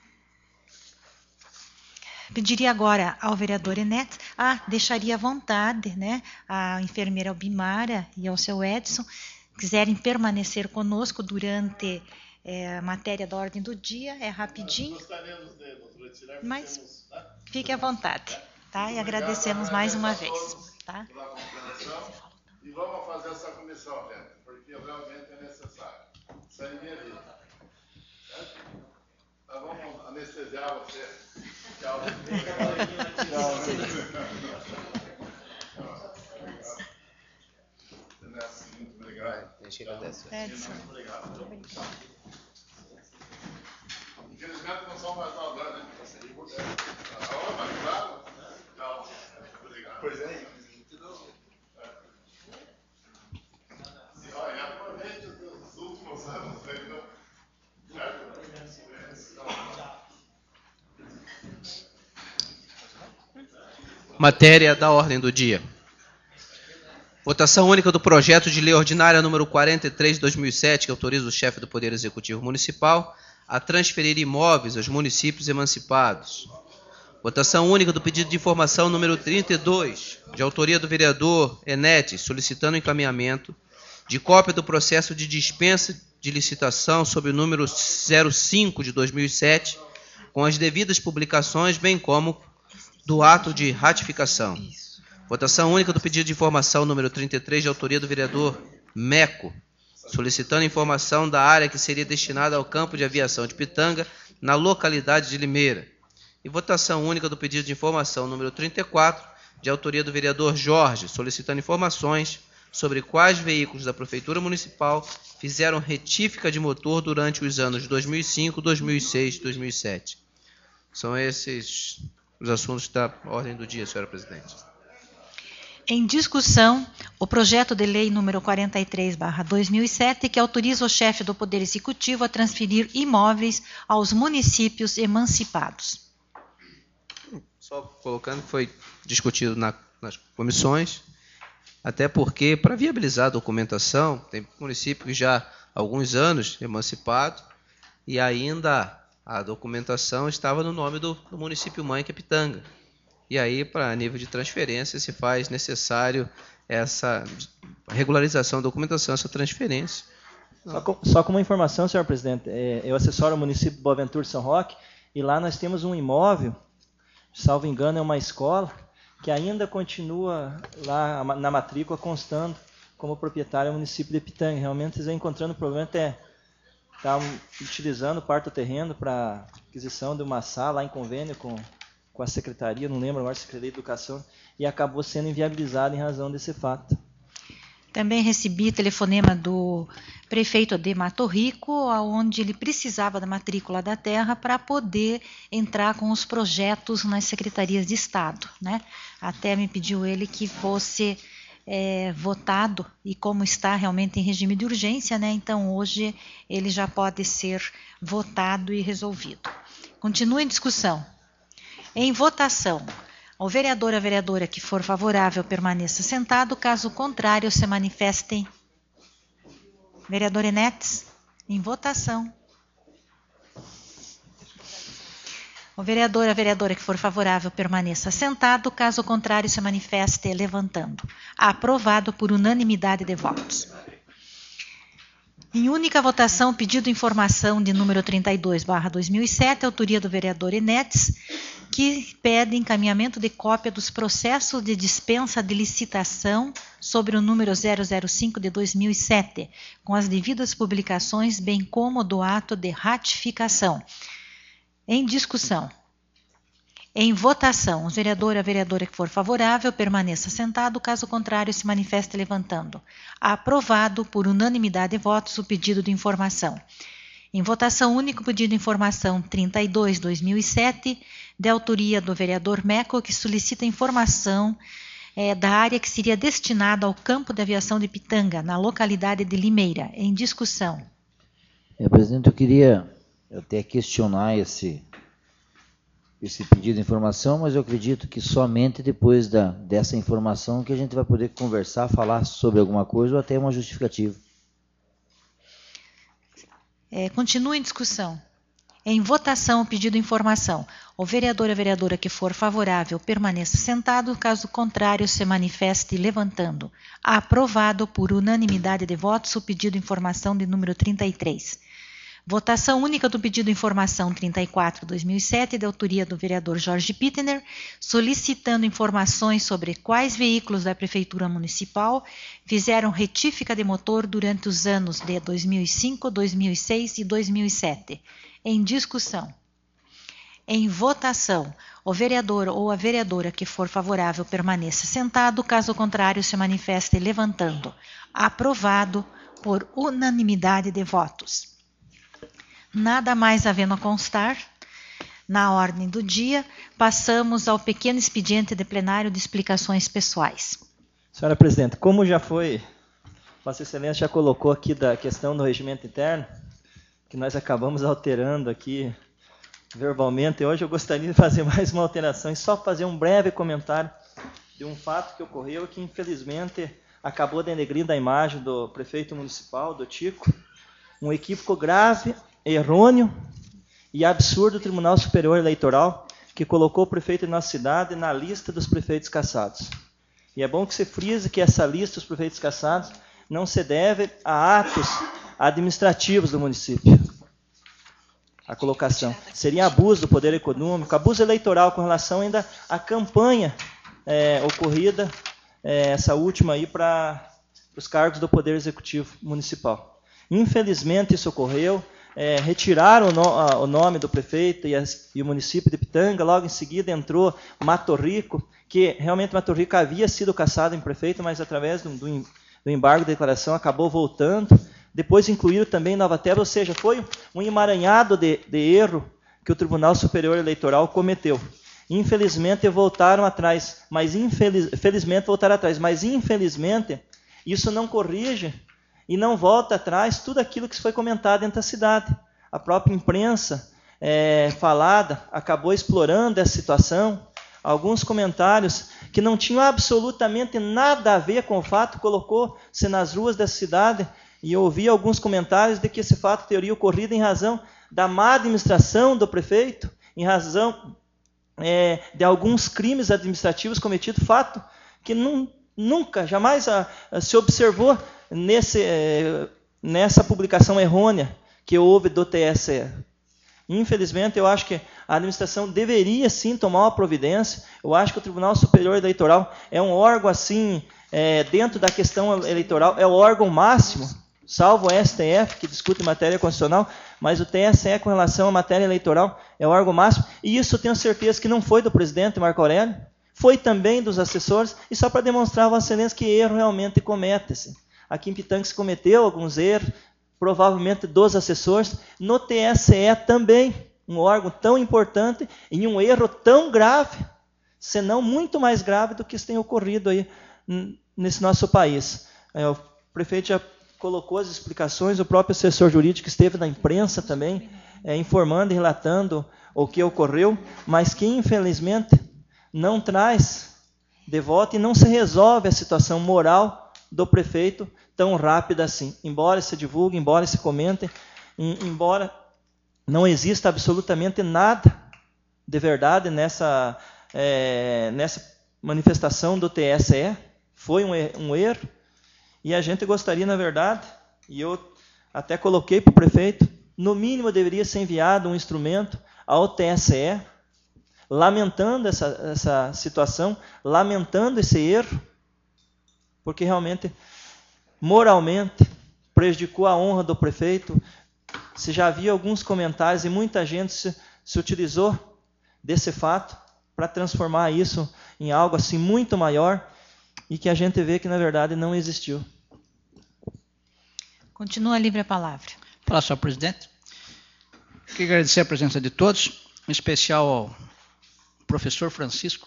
Pediria agora ao vereador Enéas, ah, deixaria à vontade, né, a enfermeira Albimara e ao seu Edson, quiserem permanecer conosco durante é, a matéria da ordem do dia, é rapidinho, mas fique à vontade. tá? E agradecemos mais uma vez, tá? E vamos fazer essa comissão, gente, porque realmente é necessário. Sem ninguém ali. Certo? Nós vamos anestesiar você. Tchau. Tchau. Muito obrigado. Obrigado. Infelizmente não são mais alunos, né? A aula mais claro? Não. Obrigado. Pois é. E olha, aproveite os últimos anos, certo? Matéria da ordem do dia. Votação única do projeto de lei ordinária número quarenta e três de dois mil e sete, que autoriza o chefe do Poder Executivo Municipal a transferir imóveis aos municípios emancipados. Votação única do pedido de informação número trinta e dois, de autoria do vereador Enetes, solicitando encaminhamento de cópia do processo de dispensa de licitação sob o número zero cinco de dois mil e sete, com as devidas publicações, bem como do ato de ratificação. Votação única do pedido de informação número trinta e três, de autoria do vereador Meco, solicitando informação da área que seria destinada ao campo de aviação de Pitanga, na localidade de Limeira. E votação única do pedido de informação número trinta e quatro, de autoria do vereador Jorge, solicitando informações sobre quais veículos da Prefeitura Municipal fizeram retífica de motor durante os anos dois mil e cinco, dois mil e seis e dois mil e sete. São esses os assuntos da ordem do dia, senhora presidente. Em discussão, o projeto de lei número quarenta e três barra dois mil e sete, que autoriza o chefe do Poder Executivo a transferir imóveis aos municípios emancipados. Só colocando que foi discutido na, nas comissões, até porque, para viabilizar a documentação, tem município que já há alguns anos emancipado, e ainda a documentação estava no nome do, do município mãe, que é Pitanga. E aí, para nível de transferência, se faz necessário essa regularização da documentação, essa transferência. Só, com, só como informação, senhor presidente, é, eu assessoro o município de Boaventura de São Roque, e lá nós temos um imóvel, salvo engano é uma escola, que ainda continua lá na matrícula constando como proprietário do município de Pitanga. Realmente eles vêm encontrando problema até estar utilizando parte do terreno para aquisição de uma sala lá em convênio com com a secretaria, não lembro agora, Secretaria de Educação, e acabou sendo inviabilizado em razão desse fato. Também recebi telefonema do prefeito de Mato Rico, onde ele precisava da matrícula da terra para poder entrar com os projetos nas secretarias de Estado, né? Até me pediu ele que fosse é, votado, e como está realmente em regime de urgência, né? Então hoje ele já pode ser votado e resolvido. Continua em discussão. Em votação, o vereador ou a vereadora que for favorável permaneça sentado, caso contrário se manifestem. Vereador Enetes, em votação. O vereador ou a vereadora que for favorável permaneça sentado, caso contrário se manifeste levantando. Aprovado por unanimidade de votos. Em única votação, pedido de informação de número trinta e dois barra dois mil e sete, autoria do vereador Enetes, que pede encaminhamento de cópia dos processos de dispensa de licitação sobre o número zero zero cinco de dois mil e sete, com as devidas publicações, bem como do ato de ratificação. Em discussão. Em votação, o vereador ou a vereadora que for favorável permaneça sentado, caso contrário se manifeste levantando. Aprovado por unanimidade de votos o pedido de informação. Em votação única, o pedido de informação trinta e dois barra dois mil e sete, de autoria do vereador Meco, que solicita informação é, da área que seria destinada ao campo de aviação de Pitanga, na localidade de Limeira. Em discussão. É, presidente, eu queria até questionar esse... esse pedido de informação, mas eu acredito que somente depois da, dessa informação que a gente vai poder conversar, falar sobre alguma coisa ou até uma justificativa. É, continua em discussão. Em votação, o pedido de informação. O vereador ou a vereadora que for favorável permaneça sentado, caso contrário se manifeste levantando. Aprovado por unanimidade de votos o pedido de informação de número trinta e três. Votação única do pedido informação trinta e quatro barra dois mil e sete, de autoria do vereador Jorge Pittener, solicitando informações sobre quais veículos da Prefeitura Municipal fizeram retífica de motor durante os anos de dois mil e cinco, dois mil e seis e dois mil e sete. Em discussão. Em votação, o vereador ou a vereadora que for favorável permaneça sentado, caso contrário se manifeste levantando. Aprovado por unanimidade de votos. Nada mais havendo a constar, na ordem do dia, passamos ao pequeno expediente de plenário de explicações pessoais. Senhora Presidente, como já foi, Vossa Excelência já colocou aqui da questão do regimento interno, que nós acabamos alterando aqui verbalmente, hoje eu gostaria de fazer mais uma alteração e só fazer um breve comentário de um fato que ocorreu que, infelizmente, acabou denegrindo a imagem do prefeito municipal, do Tico, um equívoco grave, errôneo e absurdo do Tribunal Superior Eleitoral, que colocou o prefeito de nossa cidade na lista dos prefeitos cassados. E é bom que se frise que essa lista dos prefeitos cassados não se deve a atos administrativos do município. A colocação. Seria abuso do poder econômico, abuso eleitoral com relação ainda à campanha é, ocorrida, é, essa última aí, para os cargos do Poder Executivo Municipal. Infelizmente isso ocorreu, é, retiraram o, no, a, o nome do prefeito e, as, e o município de Pitanga, logo em seguida entrou Mato Rico, que realmente Mato Rico havia sido cassado em prefeito, mas através do, do, do embargo de declaração acabou voltando. Depois incluíram também Nova Terra, ou seja, foi um emaranhado de, de erro que o Tribunal Superior Eleitoral cometeu. Infelizmente voltaram atrás, mas infeliz, felizmente voltaram atrás, mas infelizmente isso não corrige e não volta atrás tudo aquilo que foi comentado dentro da cidade. A própria imprensa é, falada acabou explorando essa situação. Alguns comentários que não tinham absolutamente nada a ver com o fato colocou-se nas ruas dessa cidade. E eu ouvi alguns comentários de que esse fato teria ocorrido em razão da má administração do prefeito, em razão é, de alguns crimes administrativos cometidos, fato que não, nunca, jamais a, a, se observou nesse, é, nessa publicação errônea que houve do T S E. Infelizmente, eu acho que a administração deveria sim tomar uma providência. Eu acho que o Tribunal Superior Eleitoral é um órgão assim, é, dentro da questão eleitoral, é o órgão máximo, salvo o S T F, que discute matéria constitucional, mas o T S E, com relação à matéria eleitoral, é o órgão máximo, e isso eu tenho certeza que não foi do presidente Marco Aurélio, foi também dos assessores, e só para demonstrar a Vossa Excelência que erro realmente comete-se. Aqui em Pitanga se cometeu alguns erros, provavelmente dos assessores, no T S E também, um órgão tão importante, e um erro tão grave, senão muito mais grave do que isso tem ocorrido aí nesse nosso país. O prefeito já colocou as explicações, o próprio assessor jurídico esteve na imprensa também, é, informando e relatando o que ocorreu, mas que infelizmente não traz de volta e não se resolve a situação moral do prefeito tão rápida assim. Embora se divulgue, embora se comente, embora não exista absolutamente nada de verdade nessa, é, nessa manifestação do T S E, foi um, um erro. E a gente gostaria, na verdade, e eu até coloquei para o prefeito, no mínimo deveria ser enviado um instrumento ao T S E, lamentando essa, essa situação, lamentando esse erro, porque realmente, moralmente, prejudicou a honra do prefeito. Se já havia alguns comentários e muita gente se, se utilizou desse fato para transformar isso em algo assim muito maior, e que a gente vê que, na verdade, não existiu. Continua livre a palavra. Fala, senhor presidente. Queria agradecer a presença de todos, em especial ao professor Francisco.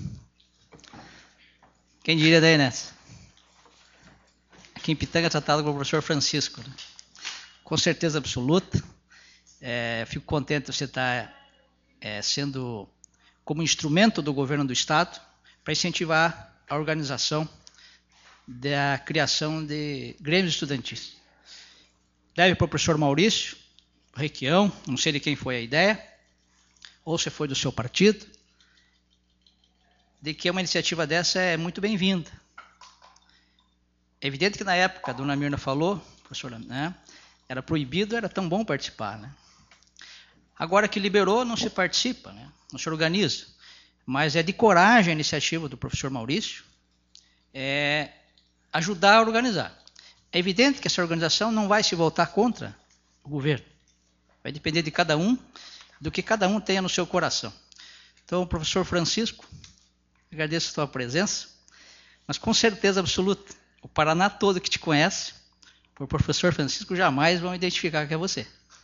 Quem diria daí, né? Aqui em Pitanga é tratado como professor Francisco. Né? Com certeza absoluta. É, fico contente de você estar é, sendo como instrumento do governo do Estado para incentivar a organização da criação de grêmios estudantis. Deve para o professor Maurício Requião, não sei de quem foi a ideia, ou se foi do seu partido, de que uma iniciativa dessa é muito bem-vinda. É evidente que na época, a dona Mirna falou, professora, né, Era proibido, era tão bom participar, né? Agora que liberou, não se participa, né? Não se organiza. Mas é de coragem a iniciativa do professor Maurício é ajudar a organizar. É evidente que essa organização não vai se voltar contra o governo. Vai depender de cada um, do que cada um tenha no seu coração. Então, professor Francisco, agradeço a sua presença, mas com certeza absoluta, o Paraná todo que te conhece, por professor Francisco, jamais vão identificar que é você.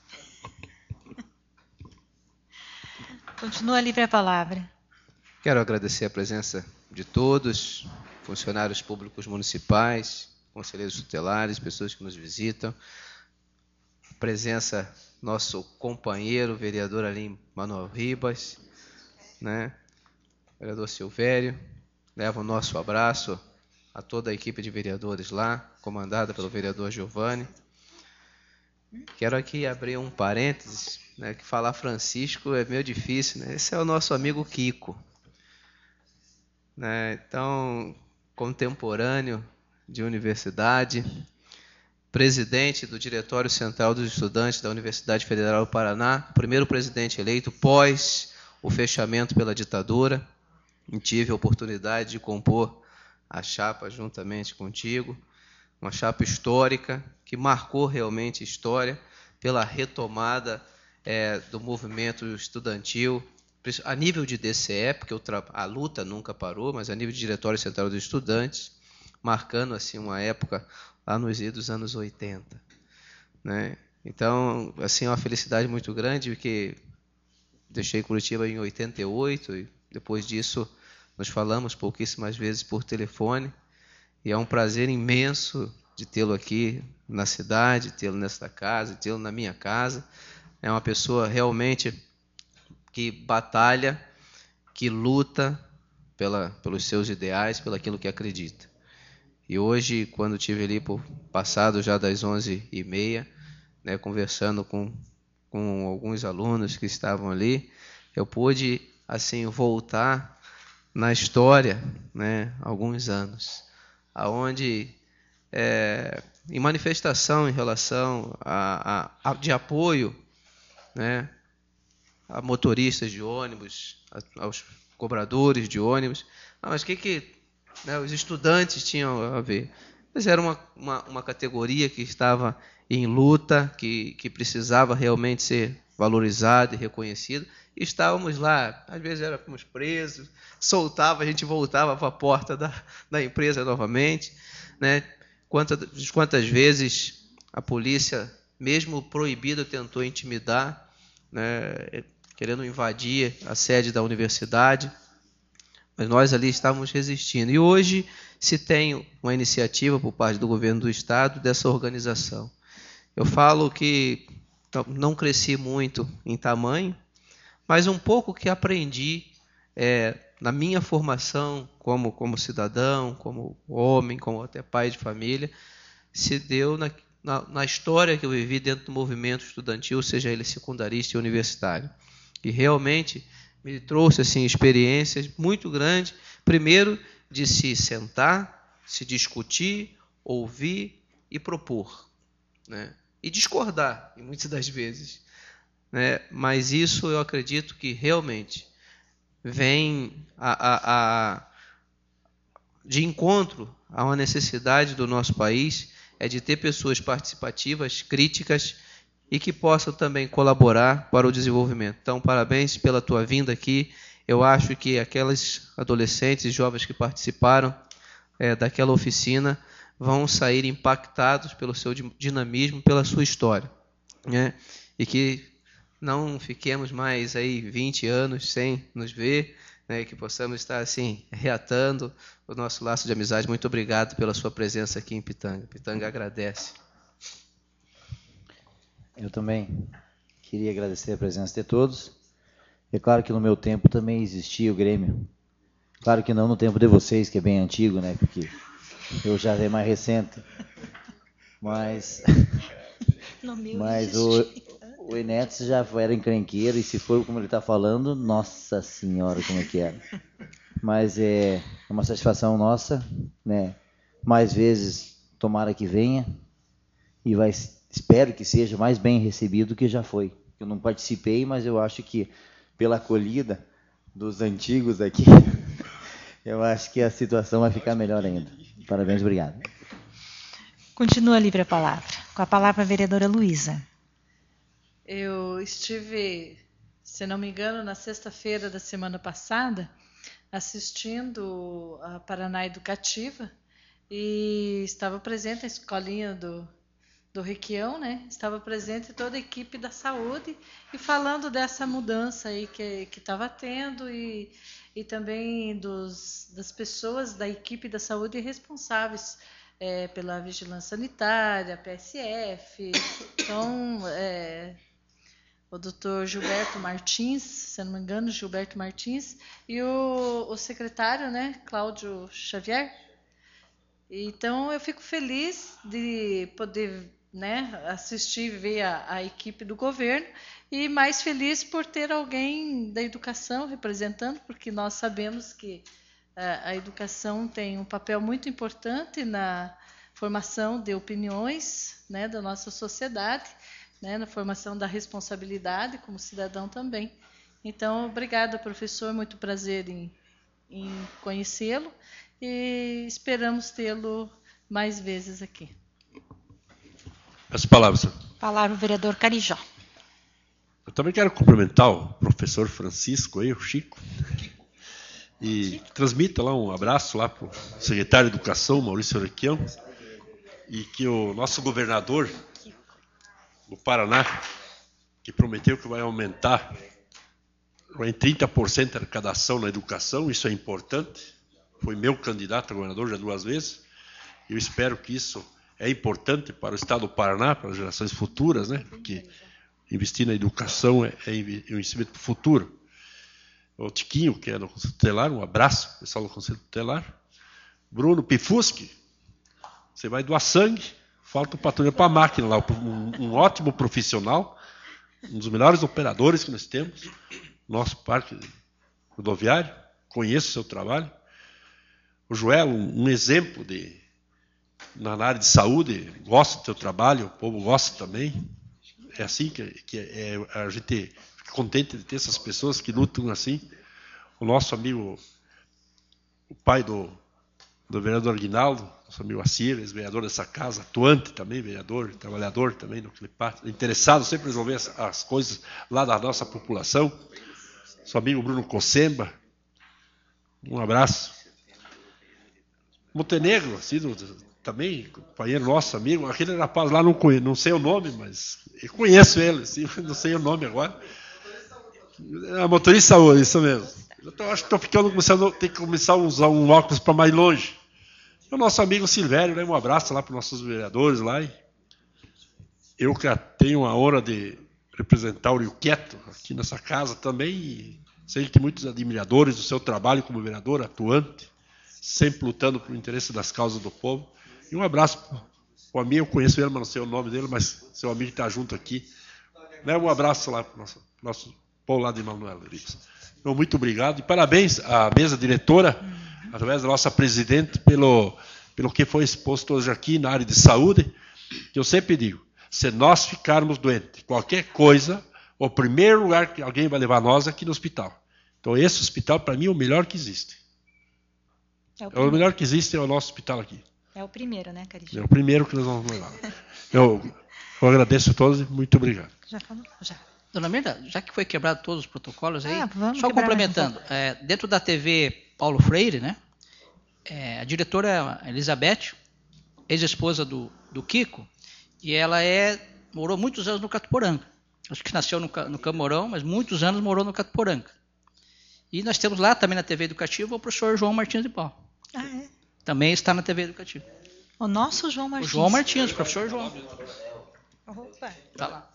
Continua livre a palavra. Quero agradecer a presença de todos, funcionários públicos municipais, conselheiros tutelares, pessoas que nos visitam. Presença nosso companheiro, vereador ali, Manuel Ribas, né? Vereador Silvério. Leva o nosso abraço a toda a equipe de vereadores lá, comandada pelo vereador Giovanni. Quero aqui abrir um parênteses, né, que falar Francisco é meio difícil, né? Esse é o nosso amigo Kiko, né? Então, contemporâneo de universidade, presidente do Diretório Central dos Estudantes da Universidade Federal do Paraná, primeiro presidente eleito pós o fechamento pela ditadura. E tive a oportunidade de compor a chapa juntamente contigo, uma chapa histórica que marcou realmente história pela retomada é, do movimento estudantil a nível de D C E, porque a luta nunca parou, mas a nível de Diretório Central dos Estudantes, marcando assim uma época lá nos idos anos oitenta, né? Então, assim, é uma felicidade muito grande, porque deixei Curitiba em oitenta e oito e depois disso nós falamos pouquíssimas vezes por telefone, e é um prazer imenso de tê-lo aqui na cidade, tê-lo nesta casa, tê-lo na minha casa. É uma pessoa realmente que batalha, que luta pela, pelos seus ideais, pelo aquilo que acredita. E hoje, quando estive ali, por passado já das onze e meia, né, conversando com, com alguns alunos que estavam ali, eu pude assim voltar na história, né, alguns anos, aonde é, em manifestação em relação a, a, a de apoio, né, a motoristas de ônibus, a, aos cobradores de ônibus. Ah, mas o que que, né, os estudantes tinham a ver? Mas era uma, uma, uma categoria que estava em luta, que, que precisava realmente ser valorizada e reconhecida. E estávamos lá, às vezes éramos presos, soltava, a gente voltava para a porta da, da empresa novamente, né? Quantas, quantas vezes a polícia, mesmo proibida, tentou intimidar, né, querendo invadir a sede da universidade, mas nós ali estávamos resistindo. E hoje se tem uma iniciativa por parte do governo do estado dessa organização. Eu falo que não cresci muito em tamanho, mas um pouco que aprendi é, na minha formação como, como cidadão, como homem, como até pai de família, se deu na, na, na história que eu vivi dentro do movimento estudantil, seja ele secundarista e universitário. E realmente me trouxe assim, experiências muito grandes, primeiro de se sentar, se discutir, ouvir e propor, né? E discordar, muitas das vezes, né? Mas isso eu acredito que realmente vem a, a, a, de encontro a uma necessidade do nosso país, é de ter pessoas participativas, críticas e que possam também colaborar para o desenvolvimento. Então, parabéns pela tua vinda aqui. Eu acho que aquelas adolescentes e jovens que participaram é, daquela oficina vão sair impactados pelo seu dinamismo, pela sua história, né? E que não fiquemos mais aí vinte anos sem nos ver, né? Que possamos estar assim reatando o nosso laço de amizade. Muito obrigado pela sua presença aqui em Pitanga. Pitanga agradece. Eu também queria agradecer a presença de todos. É claro que no meu tempo também existia o Grêmio. Claro que não no tempo de vocês, que é bem antigo, né? Porque eu já é mais recente. Mas, mas o, o Enetes já era encrenqueiro, e se for como ele está falando, nossa senhora, como é que era. Mas é uma satisfação nossa, né? Mais vezes, tomara que venha, e vai espero que seja mais bem recebido do que já foi. Eu não participei, mas eu acho que pela acolhida dos antigos aqui, eu acho que a situação vai ficar melhor ainda. Parabéns, obrigado. Continua livre a palavra. Com a palavra a vereadora Luísa. Eu estive, se não me engano, na sexta-feira da semana passada, assistindo a Paraná Educativa, e estava presente a escolinha do, do Requião, né? Estava presente toda a equipe da saúde e falando dessa mudança aí que que estava tendo e, e também dos, das pessoas da equipe da saúde responsáveis é, pela vigilância sanitária, P S F. Então, é, o doutor Gilberto Martins, se não me engano, Gilberto Martins, e o, o secretário, né, Cláudio Xavier. Então, eu fico feliz de poder, né, assistir e ver a, a equipe do governo, e mais feliz por ter alguém da educação representando, porque nós sabemos que a, a educação tem um papel muito importante na formação de opiniões, né, da nossa sociedade, né, na formação da responsabilidade como cidadão também. Então, obrigada, professor, muito prazer em, em conhecê-lo e esperamos tê-lo mais vezes aqui. As palavras. Palavra o vereador Carijó. Eu também quero cumprimentar o professor Francisco, aí, o Chico, e transmita lá um abraço lá para o secretário de Educação, Maurício Requião, e que o nosso governador do Paraná, que prometeu que vai aumentar em trinta por cento a arrecadação na educação, isso é importante, foi meu candidato a governador já duas vezes, e eu espero que isso é importante para o estado do Paraná, para as gerações futuras, né? Porque investir na educação é, é um investimento para o futuro. O Tiquinho, que é do Conselho Tutelar, um abraço, pessoal do Conselho Tutelar. Bruno Pifuschi, você vai doar sangue, falta o patrulha para a máquina lá, um, um ótimo profissional, um dos melhores operadores que nós temos, nosso parque rodoviário, conheço o seu trabalho. O Joel, um, um exemplo de, na área de saúde, gosta do seu trabalho, o povo gosta também. É assim que, que é, a gente fica contente de ter essas pessoas que lutam assim. O nosso amigo, o pai do, do vereador Aguinaldo, nosso amigo Assir, ex-vereador dessa casa, atuante também, vereador, trabalhador também no Clipart, interessado sempre em resolver as, as coisas lá da nossa população. Nosso amigo Bruno Cossemba, um abraço. Montenegro, assim, do, também, companheiro nosso, amigo, aquele rapaz lá, não, conheço, não sei o nome, mas eu conheço ele, assim, não sei o nome agora. É motorista de saúde, isso mesmo. Eu acho que estou ficando, começando, tem que começar a usar um óculos para mais longe. E o nosso amigo Silvério, né, um abraço lá para os nossos vereadores lá. E eu que tenho a honra de representar o Rio Quieto aqui nessa casa também, e sei que muitos admiradores do seu trabalho como vereador, atuante, sempre lutando pelo interesse das causas do povo. E um abraço para o amigo, eu conheço ele, mas não sei o nome dele, mas seu amigo está junto aqui. Né, um abraço lá para o nosso, nosso povo lá de Manoel. Então, muito obrigado e parabéns à mesa diretora, através da nossa presidente, pelo, pelo que foi exposto hoje aqui na área de saúde, que eu sempre digo, se nós ficarmos doentes, qualquer coisa, o primeiro lugar que alguém vai levar nós é aqui no hospital. Então, esse hospital, para mim, é o melhor que existe. É o, é o melhor que existe, é o nosso hospital aqui. É o primeiro, né, Carijó? É o primeiro que nós vamos levar. Eu, eu agradeço a todos e muito obrigado. Já falou? Já. Dona Mirna, já que foi quebrado todos os protocolos aí, ah, só complementando, é, dentro da T V Paulo Freire, né, é, a diretora Elizabeth, ex-esposa do, do Kiko, e ela é, morou muitos anos no Catuporanga. Acho que nasceu no, no Camorão, mas muitos anos morou no Catuporanga. E nós temos lá também na T V Educativa o professor João Martins de Paulo. Ah, é? Também está na T V Educativa. O nosso João Martins. O João Martins, o professor João. Opa. Tá lá.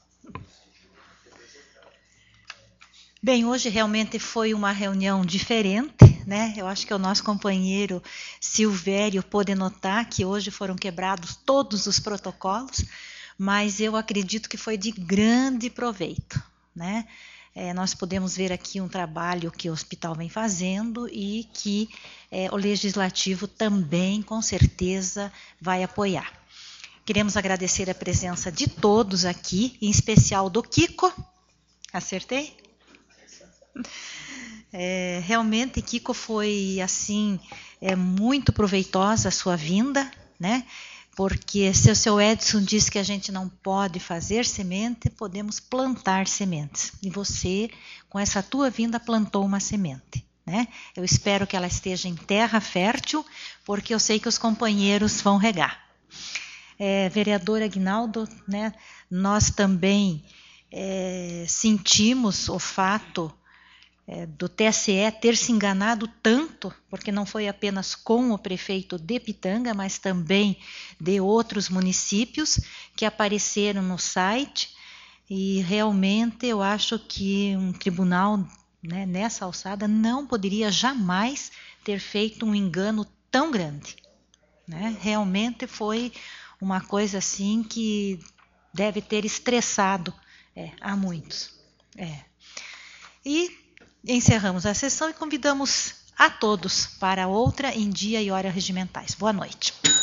Bem, hoje realmente foi uma reunião diferente, né? Eu acho que o nosso companheiro Silvério pôde notar que hoje foram quebrados todos os protocolos, mas eu acredito que foi de grande proveito, né? É, nós podemos ver aqui um trabalho que o hospital vem fazendo e que é, o Legislativo também, com certeza, vai apoiar. Queremos agradecer a presença de todos aqui, em especial do Kiko. Acertei? É, realmente, Kiko, foi assim, é muito proveitosa a sua vinda, né? Porque se o seu Edson diz que a gente não pode fazer semente, podemos plantar sementes. E você, com essa tua vinda, plantou uma semente, né? Eu espero que ela esteja em terra fértil, porque eu sei que os companheiros vão regar. É, vereador Aguinaldo, né, nós também é, sentimos o fato é, do T S E ter se enganado tanto, porque não foi apenas com o prefeito de Pitanga, mas também de outros municípios que apareceram no site, e realmente eu acho que um tribunal, né, nessa alçada não poderia jamais ter feito um engano tão grande, né? Realmente foi uma coisa assim que deve ter estressado é, a muitos. É. E encerramos a sessão e convidamos a todos para outra em dia e hora regimentais. Boa noite.